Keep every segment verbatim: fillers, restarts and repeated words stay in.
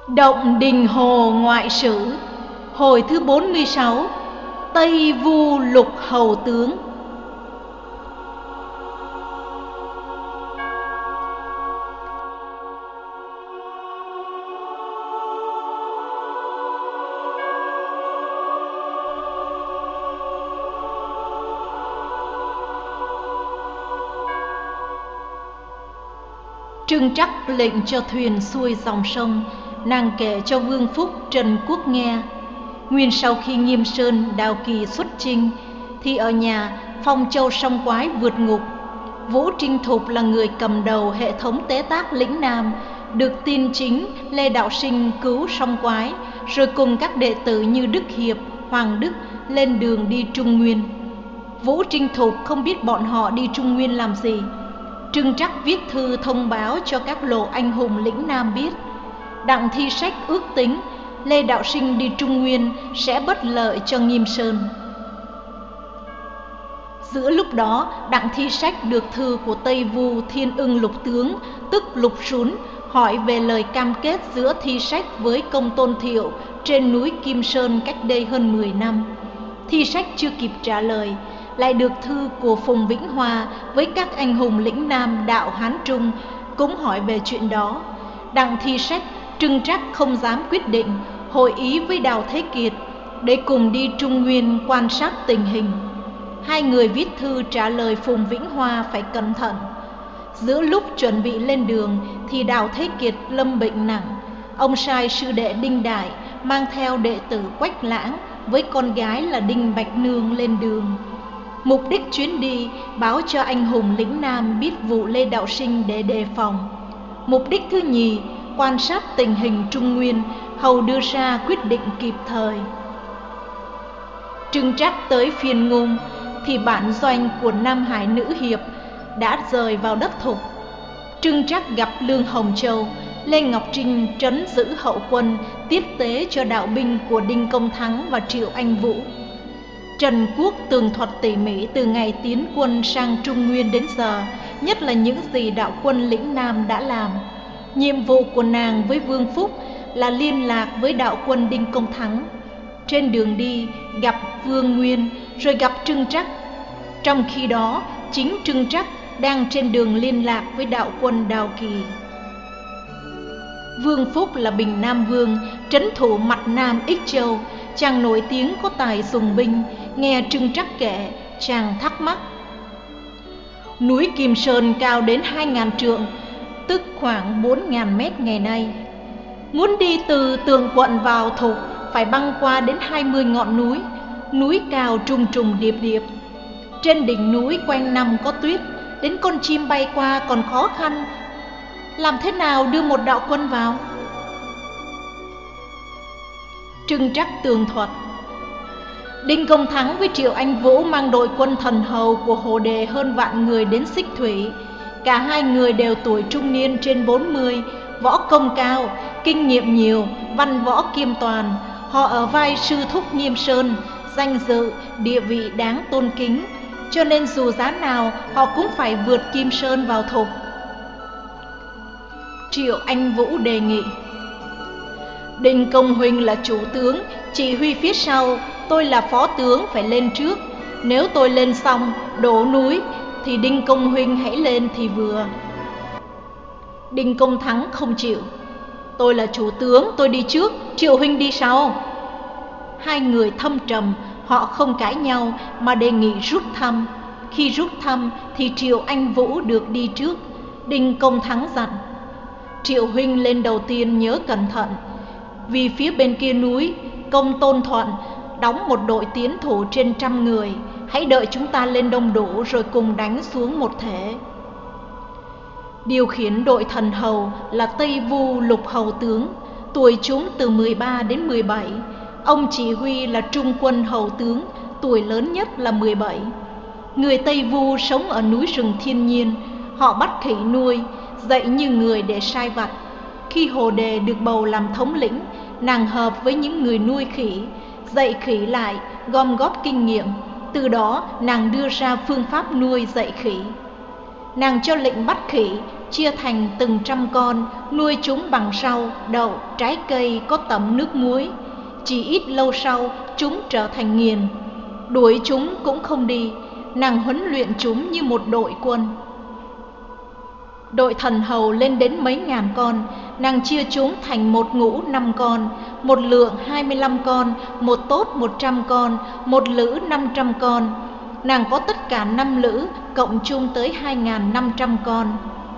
Động Đình Hồ Ngoại Sử, hồi thứ bốn mươi sáu, Tây Vu Lục Hầu Tướng. Trưng Trắc lệnh cho thuyền xuôi dòng sông. Nàng kể cho Vương Phúc, Trần Quốc nghe. Nguyên sau khi Nghiêm Sơn, Đào Kỳ xuất chinh, thì ở nhà Phong Châu Song Quái vượt ngục. Vũ Trinh Thục là người cầm đầu hệ thống tế tác lĩnh Nam, được tin chính Lê Đạo Sinh cứu Song Quái, rồi cùng các đệ tử như Đức Hiệp, Hoàng Đức lên đường đi Trung Nguyên. Vũ Trinh Thục không biết bọn họ đi Trung Nguyên làm gì. Trưng Trắc viết thư thông báo cho các lộ anh hùng lĩnh Nam biết. Đặng Thi Sách ước tính Lê Đạo Sinh đi Trung Nguyên sẽ bất lợi cho Nghiêm Sơn. Giữa lúc đó, Đặng Thi Sách được thư của Tây Vu Thiên Ưng Lục Tướng, tức Lục Sún, hỏi về lời cam kết giữa Thi Sách với Công Tôn Thiệu trên núi Kim Sơn cách đây hơn mười năm. Thi Sách chưa kịp trả lời, lại được thư của Phùng Vĩnh Hòa với các anh hùng lĩnh Nam đạo Hán Trung cũng hỏi về chuyện đó. Đặng Thi Sách, Trưng Trắc không dám quyết định, hội ý với Đào Thế Kiệt để cùng đi Trung Nguyên quan sát tình hình. Hai người viết thư trả lời Phùng Vĩnh Hòa phải cẩn thận. Giữa lúc chuẩn bị lên đường thì Đào Thế Kiệt lâm bệnh nặng. Ông sai sư đệ Đinh Đại mang theo đệ tử Quách Lãng với con gái là Đinh Bạch Nương lên đường. Mục đích chuyến đi báo cho anh hùng lĩnh Nam biết vụ Lê Đạo Sinh để đề phòng. Mục đích thứ nhì, quan sát tình hình Trung Nguyên, hầu đưa ra quyết định kịp thời. Trưng Trắc tới Phiên Ngôn thì bản doanh của Nam Hải Nữ Hiệp đã rời vào đất Thục. Trưng Trắc gặp Lương Hồng Châu, Lê Ngọc Trinh trấn giữ hậu quân, tiếp tế cho đạo binh của Đinh Công Thắng và Triệu Anh Vũ. Trần Quốc tường thuật tỉ mỉ từ ngày tiến quân sang Trung Nguyên đến giờ, nhất là những gì đạo quân lĩnh Nam đã làm. Nhiệm vụ của nàng với Vương Phúc là liên lạc với đạo quân Đinh Công Thắng. Trên đường đi gặp Vương Nguyên, rồi gặp Trưng Trắc. Trong khi đó, chính Trưng Trắc đang trên đường liên lạc với đạo quân Đào Kỳ. Vương Phúc là Bình Nam Vương, trấn thủ mặt Nam Ích Châu. Chàng nổi tiếng có tài dùng binh. Nghe Trưng Trắc kể, chàng thắc mắc. Núi Kim Sơn cao đến hai ngàn trượng, tức khoảng bốn ngàn mét ngày nay. Muốn đi từ Tường Quận vào Thục phải băng qua đến hai mươi ngọn núi. Núi cao trùng trùng điệp điệp. Trên đỉnh núi quanh năm có tuyết, đến con chim bay qua còn khó khăn. Làm thế nào đưa một đạo quân vào? Trưng Trắc tường thuật. Đinh Công Thắng với Triệu Anh Vũ mang đội quân thần hầu của Hồ Đề hơn vạn người đến Xích Thủy. Cả hai người đều tuổi trung niên trên bốn mươi, võ công cao, kinh nghiệm nhiều, văn võ kiêm toàn. Họ ở vai sư thúc Nghiêm Sơn, danh dự, địa vị đáng tôn kính, cho nên dù giá nào họ cũng phải vượt Kim Sơn vào Thục. Triệu Anh Vũ đề nghị. Đinh Công huynh là chủ tướng, chỉ huy phía sau, tôi là phó tướng phải lên trước. Nếu tôi lên xong, đổ núi, thì Đinh Công huynh hãy lên thì vừa. Đinh Công Thắng không chịu. Tôi là chủ tướng, tôi đi trước, Triệu huynh đi sau. Hai người thâm trầm, họ không cãi nhau mà đề nghị rút thăm. Khi rút thăm thì Triệu Anh Vũ được đi trước. Đinh Công Thắng dặn. Triệu huynh lên đầu tiên nhớ cẩn thận, vì phía bên kia núi Công Tôn Thuận đóng một đội tiến thủ trên trăm người. Hãy đợi chúng ta lên đông đủ rồi cùng đánh xuống một thể. Điều khiển đội thần hầu là Tây Vu Lục Hầu Tướng, tuổi chúng từ mười ba đến mười bảy. Ông chỉ huy là Trung Quân Hầu Tướng, tuổi lớn nhất là mười bảy. Người Tây Vu sống ở núi rừng thiên nhiên. Họ bắt khỉ nuôi, dạy như người để sai vặt. Khi Hồ Đề được bầu làm thống lĩnh, nàng hợp với những người nuôi khỉ, dạy khỉ lại, gom góp kinh nghiệm. Từ đó nàng đưa ra phương pháp nuôi dạy khỉ. Nàng cho lệnh bắt khỉ chia thành từng trăm con, nuôi chúng bằng rau, đậu, trái cây có tẩm nước muối. Chỉ ít lâu sau, chúng trở thành nghiền. Đuổi chúng cũng không đi, nàng huấn luyện chúng như một đội quân. Đội thần hầu lên đến mấy ngàn con, nàng chia chúng thành một ngũ năm con, một lượng hai mươi lăm con, một tốt một trăm con, một lữ năm trăm con. Nàng có tất cả năm lữ, cộng chung tới hai nghìn năm trăm con.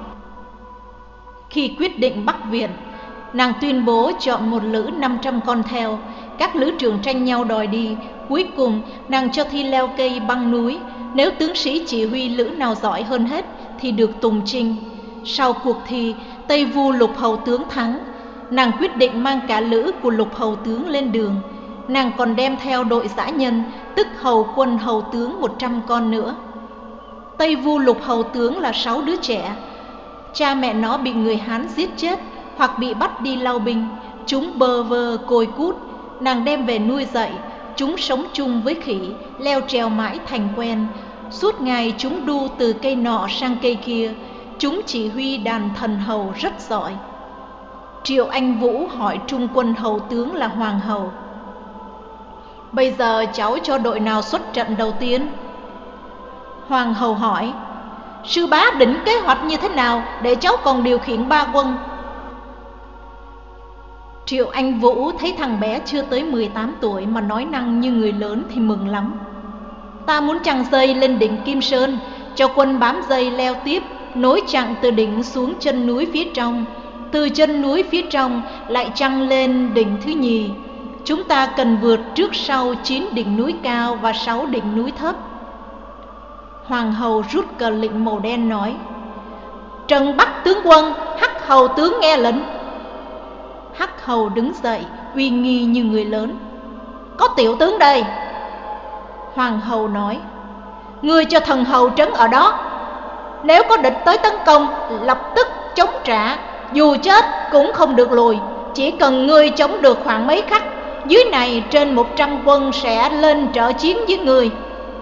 Khi quyết định Bắc viện, nàng tuyên bố chọn một lữ năm trăm con theo. Các lữ trưởng tranh nhau đòi đi. Cuối cùng nàng cho thi leo cây băng núi. Nếu tướng sĩ chỉ huy lữ nào giỏi hơn hết thì được tùng chinh. Sau cuộc thi, Tây Vu Lục Hầu tướng thắng. Nàng quyết định mang cả lữ của Lục Hầu tướng lên đường. Nàng còn đem theo đội dã nhân, tức hầu quân hầu tướng một trăm con nữa. Tây Vu Lục Hầu tướng là sáu đứa trẻ. Cha mẹ nó bị người Hán giết chết hoặc bị bắt đi lao binh. Chúng bơ vơ côi cút. Nàng đem về nuôi dạy. Chúng sống chung với khỉ, leo trèo mãi thành quen. Suốt ngày chúng đu từ cây nọ sang cây kia. Chúng chỉ huy đàn thần hầu rất giỏi. Triệu Anh Vũ hỏi trung quân hầu tướng là Hoàng Hầu: bây giờ cháu cho đội nào xuất trận đầu tiên? Hoàng Hầu hỏi: sư bá định kế hoạch như thế nào để cháu còn điều khiển ba quân? Triệu Anh Vũ thấy thằng bé chưa tới mười tám tuổi mà nói năng như người lớn thì mừng lắm. Ta muốn chằng dây lên đỉnh Kim Sơn, cho quân bám dây leo tiếp, nối chặng từ đỉnh xuống chân núi phía trong, từ chân núi phía trong lại chăng lên đỉnh thứ nhì. Chúng ta cần vượt trước sau chín đỉnh núi cao và sáu đỉnh núi thấp. Hoàng Hầu rút cờ lệnh màu đen nói: Trần Bắc tướng quân, Hắc Hầu tướng nghe lệnh. Hắc Hầu đứng dậy uy nghi như người lớn: có tiểu tướng đây. Hoàng Hầu nói: ngươi cho thần hầu trấn ở đó. Nếu có địch tới tấn công, lập tức chống trả, dù chết cũng không được lùi. Chỉ cần ngươi chống được khoảng mấy khắc, dưới này trên một trăm quân sẽ lên trợ chiến với ngươi.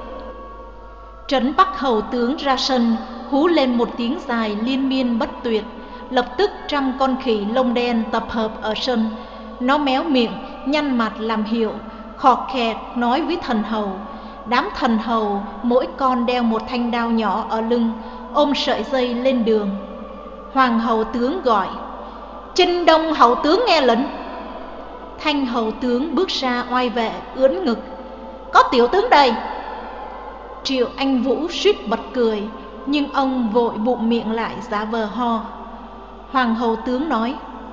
Trấn Bắc Hầu tướng ra sân, hú lên một tiếng dài liên miên bất tuyệt. Lập tức trăm con khỉ lông đen tập hợp ở sân. Nó méo miệng, nhăn mặt làm hiệu, khọt khẹt nói với thần hầu. Đám thần hầu mỗi con đeo một thanh đao nhỏ ở lưng, ôm sợi dây lên đường. Hoàng Hầu tướng gọi: Chinh Đông Hầu tướng nghe lệnh. Thanh Hầu tướng bước ra oai vệ, ưỡn ngực: có tiểu tướng đây. Triệu Anh Vũ suýt bật cười, nhưng ông vội bụm miệng lại giả vờ ho. Hoàng Hầu tướng nói: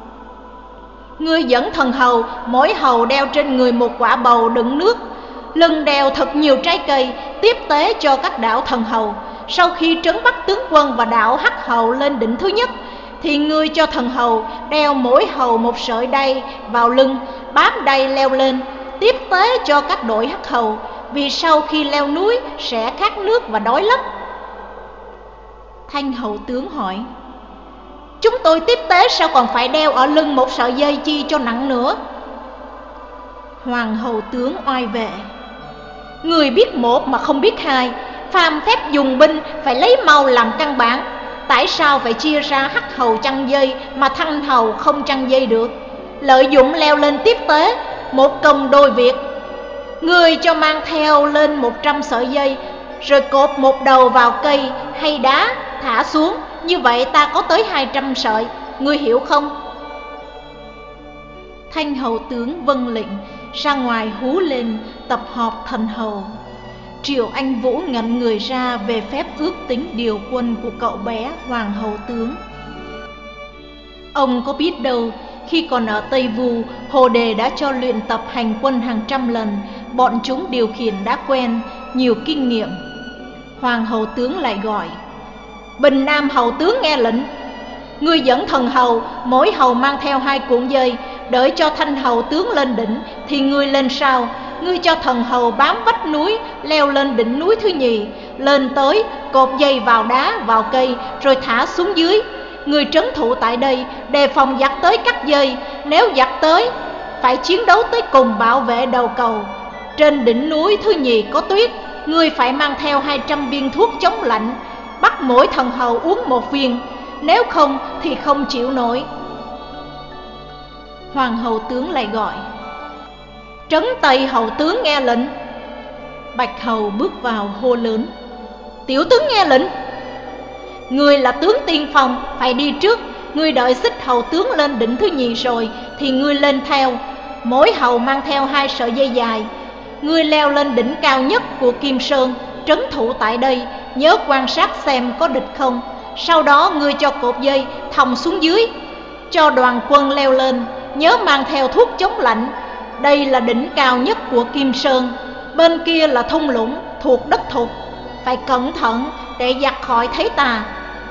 ngươi dẫn thần hầu, mỗi hầu đeo trên người một quả bầu đựng nước, lưng đeo thật nhiều trái cây, tiếp tế cho các đạo thần hầu. Sau khi trấn Bắc tướng quân và đạo Hắc Hầu lên đỉnh thứ nhất, thì ngươi cho thần hầu đeo mỗi hầu một sợi đay vào lưng, bám đay leo lên, tiếp tế cho các đội Hắc Hầu, vì sau khi leo núi sẽ khát nước và đói lắm. Thanh Hầu tướng hỏi: chúng tôi tiếp tế sao còn phải đeo ở lưng một sợi dây chi cho nặng nữa? Hoàng Hầu tướng oai vệ: người biết một mà không biết hai, phàm phép dùng binh phải lấy mau làm căn bản. Tại sao phải chia ra Hắc Hầu chăn dây mà Thanh Hầu không chăn dây được? Lợi dụng leo lên tiếp tế, một công đôi việc. Người cho mang theo lên một trăm sợi dây, rồi cột một đầu vào cây hay đá thả xuống, như vậy ta có tới hai trăm sợi, ngươi hiểu không? Thanh Hầu tướng vâng lệnh, ra ngoài hú lên tập họp thần hầu. Triệu Anh Vũ ngẩn người ra về phép ước tính điều quân của cậu bé Hoàng Hầu tướng. Ông có biết đâu, khi còn ở Tây Vu, Hồ Đề đã cho luyện tập hành quân hàng trăm lần, bọn chúng điều khiển đã quen, nhiều kinh nghiệm. Hoàng Hầu tướng lại gọi: Bình Nam Hầu tướng nghe lệnh. Ngươi dẫn thần hầu, mỗi hầu mang theo hai cuộn dây, đợi cho Thanh Hầu tướng lên đỉnh thì ngươi lên sau. Ngươi cho thần hầu bám vách núi, leo lên đỉnh núi thứ nhì, lên tới cột dây vào đá vào cây, rồi thả xuống dưới. Ngươi trấn thủ tại đây, đề phòng giặc tới cắt dây. Nếu giặc tới, phải chiến đấu tới cùng bảo vệ đầu cầu. Trên đỉnh núi thứ nhì có tuyết, ngươi phải mang theo hai trăm viên thuốc chống lạnh, bắt mỗi thần hầu uống một viên. nếu không thì không chịu nổi. Hoàng hầu tướng lại gọi: Trấn Tây hầu tướng nghe lệnh. Bạch hầu bước vào hô lớn: Tiểu tướng nghe lệnh. Ngươi là tướng tiên phong, phải đi trước. Ngươi đợi xích hầu tướng lên đỉnh thứ nhì rồi thì ngươi lên theo. Mỗi hầu mang theo hai sợi dây dài. Ngươi leo lên đỉnh cao nhất của Kim Sơn, trấn thủ tại đây, nhớ quan sát xem có địch không. Sau đó ngươi cho cột dây thòng xuống dưới, cho đoàn quân leo lên, nhớ mang theo thuốc chống lạnh. Đây là đỉnh cao nhất của Kim Sơn, bên kia là thung lũng thuộc đất Thục, phải cẩn thận để giặc khỏi thấy ta.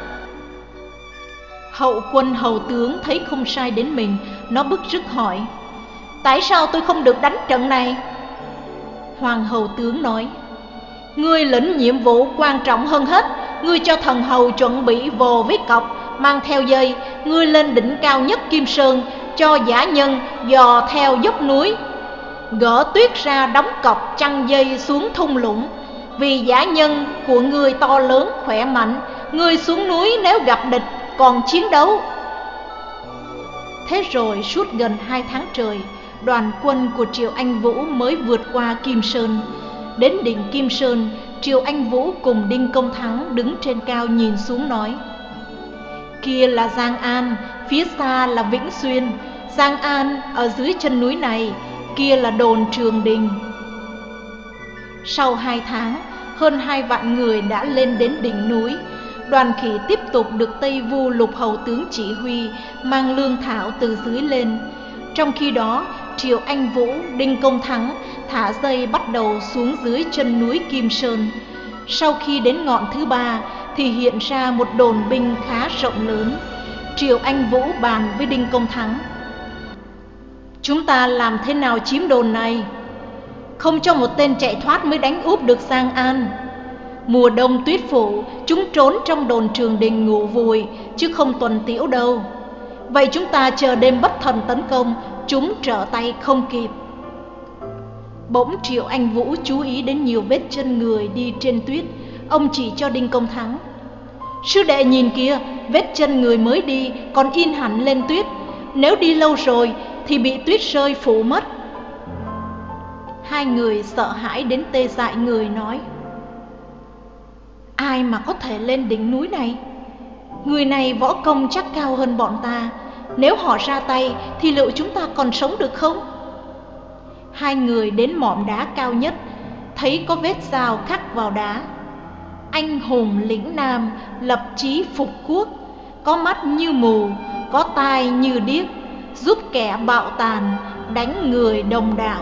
Hậu quân hầu tướng thấy không sai đến mình, nó bức rứt hỏi: Tại sao tôi không được đánh trận này? Hoàng hầu tướng nói: Ngươi lĩnh nhiệm vụ quan trọng hơn hết. Ngươi cho thần hầu chuẩn bị vồ với cọc, mang theo dây. Ngươi lên đỉnh cao nhất Kim Sơn, cho dã nhân dò theo dốc núi, gỡ tuyết ra đóng cọc chăn dây xuống thung lũng. Vì dã nhân của ngươi to lớn khỏe mạnh, ngươi xuống núi nếu gặp địch còn chiến đấu. Thế rồi suốt gần hai tháng trời, đoàn quân của Triệu Anh Vũ mới vượt qua Kim Sơn. Đến đỉnh Kim Sơn, Triệu Anh Vũ cùng Đinh Công Thắng đứng trên cao nhìn xuống nói: Kia là Giang An, phía xa là Vĩnh Xuyên. Giang An ở dưới chân núi này, kia là đồn Trường Đình. Sau hai tháng, hơn hai vạn người đã lên đến đỉnh núi. Đoàn khỉ tiếp tục được Tây Vu Lục hầu tướng chỉ huy, mang lương thảo từ dưới lên. Trong khi đó, Triệu Anh Vũ, Đinh Công Thắng thả dây bắt đầu xuống dưới chân núi Kim Sơn. Sau khi đến ngọn thứ ba thì hiện ra một đồn binh khá rộng lớn. Triệu Anh Vũ bàn với Đinh Công Thắng: Chúng ta làm thế nào chiếm đồn này? Không cho một tên chạy thoát mới đánh úp được Giang An. Mùa đông tuyết phủ, chúng trốn trong đồn Trường Đình ngủ vùi, chứ không tuần tiễu đâu. Vậy chúng ta chờ đêm bất thần tấn công, chúng trở tay không kịp. Bỗng Triệu Anh Vũ chú ý đến nhiều vết chân người đi trên tuyết. Ông chỉ cho Đinh Công Thắng: Sư đệ nhìn kìa, vết chân người mới đi còn in hẳn lên tuyết. Nếu đi lâu rồi thì bị tuyết rơi phủ mất. Hai người sợ hãi đến tê dại người nói: Ai mà có thể lên đỉnh núi này? Người này võ công chắc cao hơn bọn ta. Nếu họ ra tay thì liệu chúng ta còn sống được không? Hai người đến mỏm đá cao nhất, thấy có vết dao khắc vào đá: Anh hùng lĩnh nam, lập chí phục quốc. Có mắt như mù, có tai như điếc, giúp kẻ bạo tàn, đánh người đồng đạo.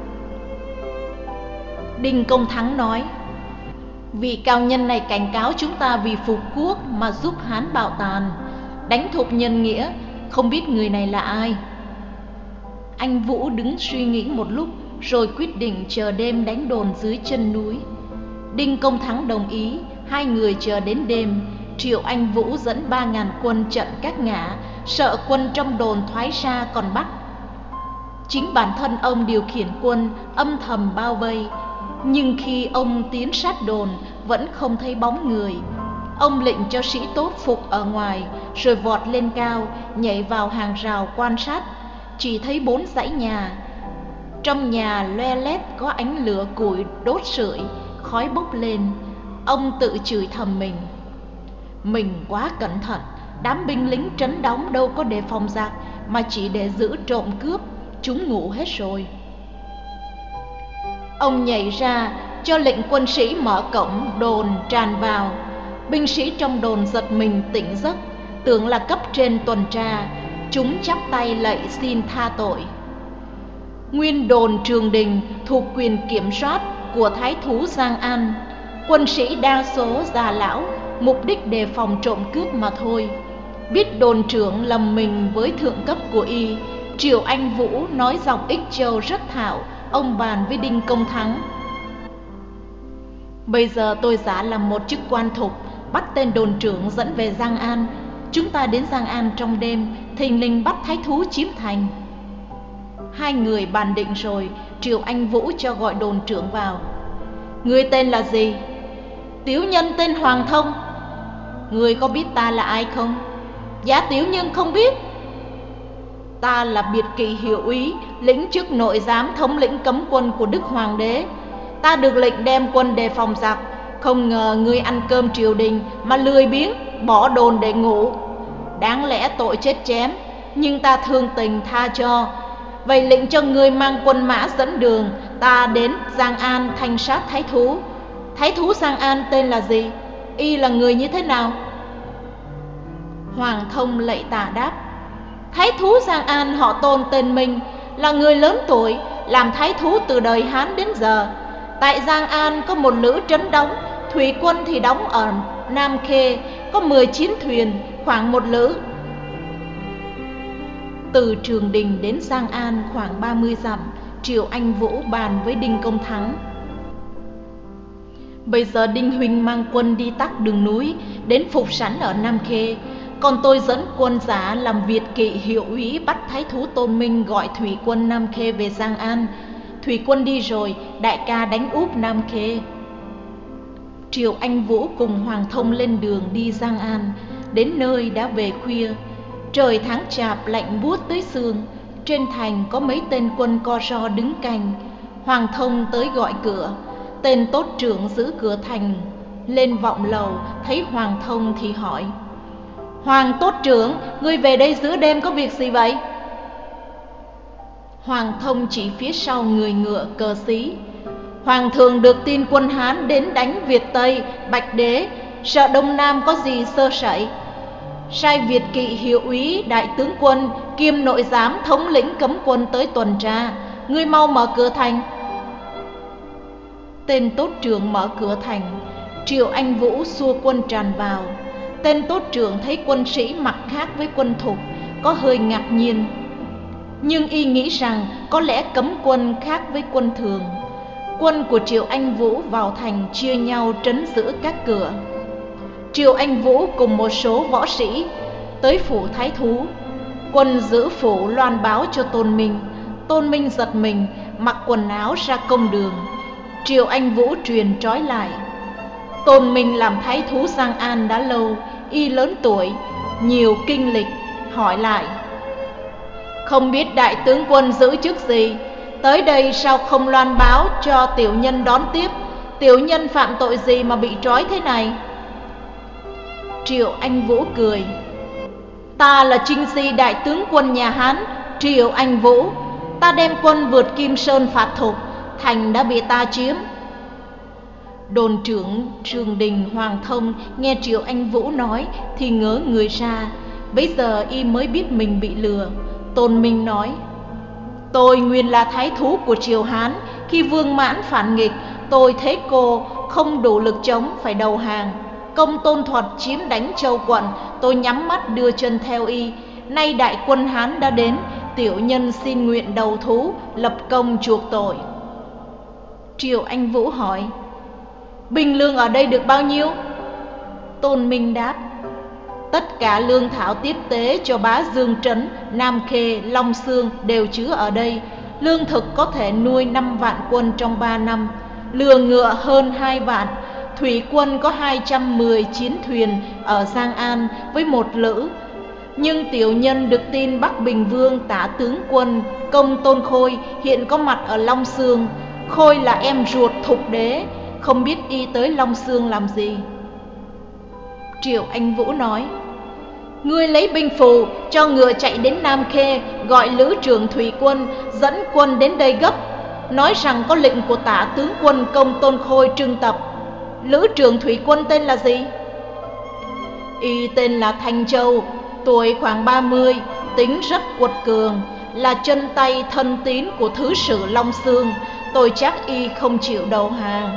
Đinh Công Thắng nói: Vị cao nhân này cảnh cáo chúng ta vì phục quốc mà giúp Hán bạo tàn, đánh thục nhân nghĩa, không biết người này là ai. Anh Vũ đứng suy nghĩ một lúc rồi quyết định chờ đêm đánh đồn dưới chân núi. Đinh Công Thắng đồng ý. Hai người chờ đến đêm. Triệu Anh Vũ dẫn ba ngàn quân trận các ngã, sợ quân trong đồn thoái ra còn bắt. Chính bản thân ông điều khiển quân âm thầm bao vây. Nhưng khi ông tiến sát đồn vẫn không thấy bóng người. Ông lệnh cho sĩ tốt phục ở ngoài, rồi vọt lên cao, nhảy vào hàng rào quan sát. Chỉ thấy bốn dãy nhà. Trong nhà loe lét có ánh lửa củi đốt sưởi, khói bốc lên. Ông tự chửi thầm mình: Mình quá cẩn thận, đám binh lính trấn đóng đâu có đề phòng giặc, mà chỉ để giữ trộm cướp. Chúng ngủ hết rồi. Ông nhảy ra, cho lệnh quân sĩ mở cổng đồn tràn vào. Binh sĩ trong đồn giật mình tỉnh giấc, tưởng là cấp trên tuần tra. Chúng chắp tay lạy xin tha tội. Nguyên đồn Trường Đình thuộc quyền kiểm soát của thái thú Giang An. Quân sĩ đa số già lão, mục đích đề phòng trộm cướp mà thôi. Biết đồn trưởng lầm mình với thượng cấp của y, Triệu Anh Vũ nói giọng Ích Châu rất thạo. Ông bàn với Đinh Công Thắng: Bây giờ tôi giả làm một chức quan thục, bắt tên đồn trưởng dẫn về Giang An. Chúng ta đến Giang An trong đêm, thình lình bắt thái thú chiếm thành. Hai người bàn định rồi, Triệu Anh Vũ cho gọi đồn trưởng vào. Ngươi tên là gì? Tiểu nhân tên Hoàng Thông. Ngươi có biết ta là ai không? Giá tiểu nhân không biết. Ta là biệt kỵ hiệu úy, lĩnh chức nội giám thống lĩnh cấm quân của Đức Hoàng đế. Ta được lệnh đem quân đề phòng giặc. Không ngờ ngươi ăn cơm triều đình mà lười biếng, bỏ đồn để ngủ. Đáng lẽ tội chết chém, nhưng ta thương tình tha cho. Vậy lệnh cho ngươi mang quân mã dẫn đường, ta đến Giang An thanh sát thái thú. Thái thú Giang An tên là gì? Y là người như thế nào? Hoàng Thông lạy tả đáp: Thái thú Giang An họ Tôn tên Minh, là người lớn tuổi, làm thái thú từ đời Hán đến giờ. Tại Giang An có một lữ trấn đóng, thủy quân thì đóng ở Nam Khê, có mười chín thuyền, khoảng một lữ. Từ Trường Đình đến Giang An khoảng ba mươi dặm. Triệu Anh Vũ bàn với Đinh Công Thắng: Bây giờ Đinh huynh mang quân đi tắc đường núi, đến phục sẵn ở Nam Khê. Còn tôi dẫn quân giả làm Việt kỵ hiệu úy bắt thái thú Tôn Minh gọi thủy quân Nam Khê về Giang An. Thủy quân đi rồi, đại ca đánh úp Nam Khê. Triệu Anh Vũ cùng Hoàng Thông lên đường đi Giang An. Đến nơi đã về khuya. Trời tháng chạp lạnh buốt tới xương. Trên thành có mấy tên quân co ro đứng canh. Hoàng Thông tới gọi cửa. Tên tốt trưởng giữ cửa thành lên vọng lầu, thấy Hoàng Thông thì hỏi: Hoàng tốt trưởng, ngươi về đây giữa đêm có việc gì vậy? Hoàng Thông chỉ phía sau người ngựa cờ xí: Hoàng thượng được tin quân Hán đến đánh Việt Tây, Bạch Đế, sợ Đông Nam có gì sơ sẩy, sai Việt kỵ hiệu úy đại tướng quân kiêm nội giám thống lĩnh cấm quân tới tuần tra. Ngươi mau mở cửa thành. Tên tốt trưởng mở cửa thành. Triệu Anh Vũ xua quân tràn vào. Tên tốt trưởng thấy quân sĩ mặc khác với quân thục, có hơi ngạc nhiên. Nhưng y nghĩ rằng có lẽ cấm quân khác với quân thường. Quân của Triệu Anh Vũ vào thành chia nhau trấn giữ các cửa. Triệu Anh Vũ cùng một số võ sĩ tới phủ thái thú. Quân giữ phủ loan báo cho Tôn Minh. Tôn Minh giật mình, mặc quần áo ra công đường. Triệu Anh Vũ truyền trói lại. Tôn Minh làm thái thú Giang An đã lâu, y lớn tuổi, nhiều kinh lịch, hỏi lại: Không biết đại tướng quân giữ chức gì, tới đây sao không loan báo cho tiểu nhân đón tiếp? Tiểu nhân phạm tội gì mà bị trói thế này? Triệu Anh Vũ cười: Ta là Trinh Si đại tướng quân nhà Hán, Triệu Anh Vũ. Ta đem quân vượt Kim Sơn phạt thục, thành đã bị ta chiếm. Đồn trưởng Trường Đình Hoàng Thông nghe Triệu Anh Vũ nói thì ngớ người ra. Bấy giờ y mới biết mình bị lừa. Tôn Minh nói: Tôi nguyên là thái thú của Triều Hán. Khi Vương Mãn phản nghịch, tôi thấy cô không đủ lực chống, phải đầu hàng. Công Tôn Thuật chiếm đánh Châu quận, tôi nhắm mắt đưa chân theo y. Nay đại quân Hán đã đến, tiểu nhân xin nguyện đầu thú, lập công chuộc tội. Triệu Anh Vũ hỏi: Binh lương ở đây được bao nhiêu? Tôn Minh đáp: Tất cả lương thảo tiếp tế cho bá Dương Trấn, Nam Khê, Long Xương đều chứa ở đây. Lương thực có thể nuôi năm vạn quân trong ba năm. Lừa ngựa hơn hai vạn. Thủy quân có hai trăm mười chín thuyền ở Giang An với một lữ. Nhưng tiểu nhân được tin Bắc Bình Vương tả tướng quân Công Tôn Khôi hiện có mặt ở Long Xương. Khôi là em ruột Thục Đế, không biết y tới Long Xương làm gì. Triệu Anh Vũ nói: Ngươi lấy binh phù cho ngựa chạy đến Nam Khê, gọi lữ trưởng thủy quân dẫn quân đến đây gấp, nói rằng có lệnh của tả tướng quân Công Tôn Khôi trưng tập. Lữ trưởng thủy quân tên là gì? Y tên là Thanh Châu, tuổi khoảng ba mươi, tính rất quật cường, là chân tay thân tín của thứ sử Long Xương. Tôi chắc y không chịu đầu hàng.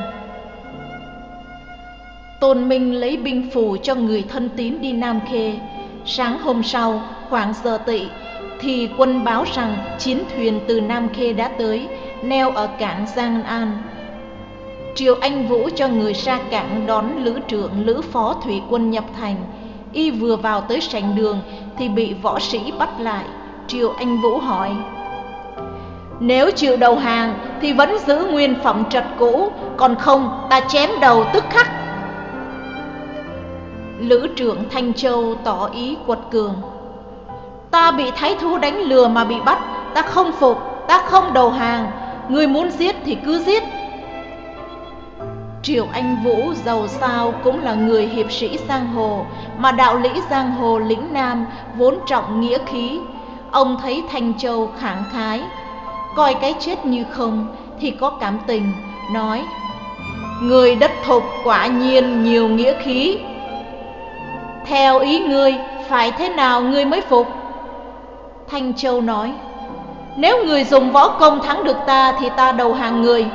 Tôn Minh lấy binh phù cho người thân tín đi Nam Khê. Sáng hôm sau khoảng giờ tỵ thì quân báo rằng chiến thuyền từ Nam Khê đã tới, neo ở cảng Giang An. Triệu Anh Vũ cho người ra cảng đón lữ trưởng lữ phó thủy quân nhập thành. Y vừa vào tới sảnh đường thì bị võ sĩ bắt lại. Triệu Anh Vũ hỏi: Nếu chịu đầu hàng thì vẫn giữ nguyên phẩm trật cũ, còn không ta chém đầu tức khắc. Lữ trưởng Thanh Châu tỏ ý quật cường: Ta bị thái thú đánh lừa mà bị bắt, ta không phục, ta không đầu hàng. Ngươi muốn giết thì cứ giết. Triệu Anh Vũ dầu sao cũng là người hiệp sĩ giang hồ, mà đạo lý giang hồ lĩnh Nam vốn trọng nghĩa khí. Ông thấy Thanh Châu khẳng khái, coi cái chết như không, thì có cảm tình, nói: Người đất thục quả nhiên nhiều nghĩa khí. Theo ý ngươi, phải thế nào ngươi mới phục? Thanh Châu nói: Nếu người dùng võ công thắng được ta thì ta đầu hàng người.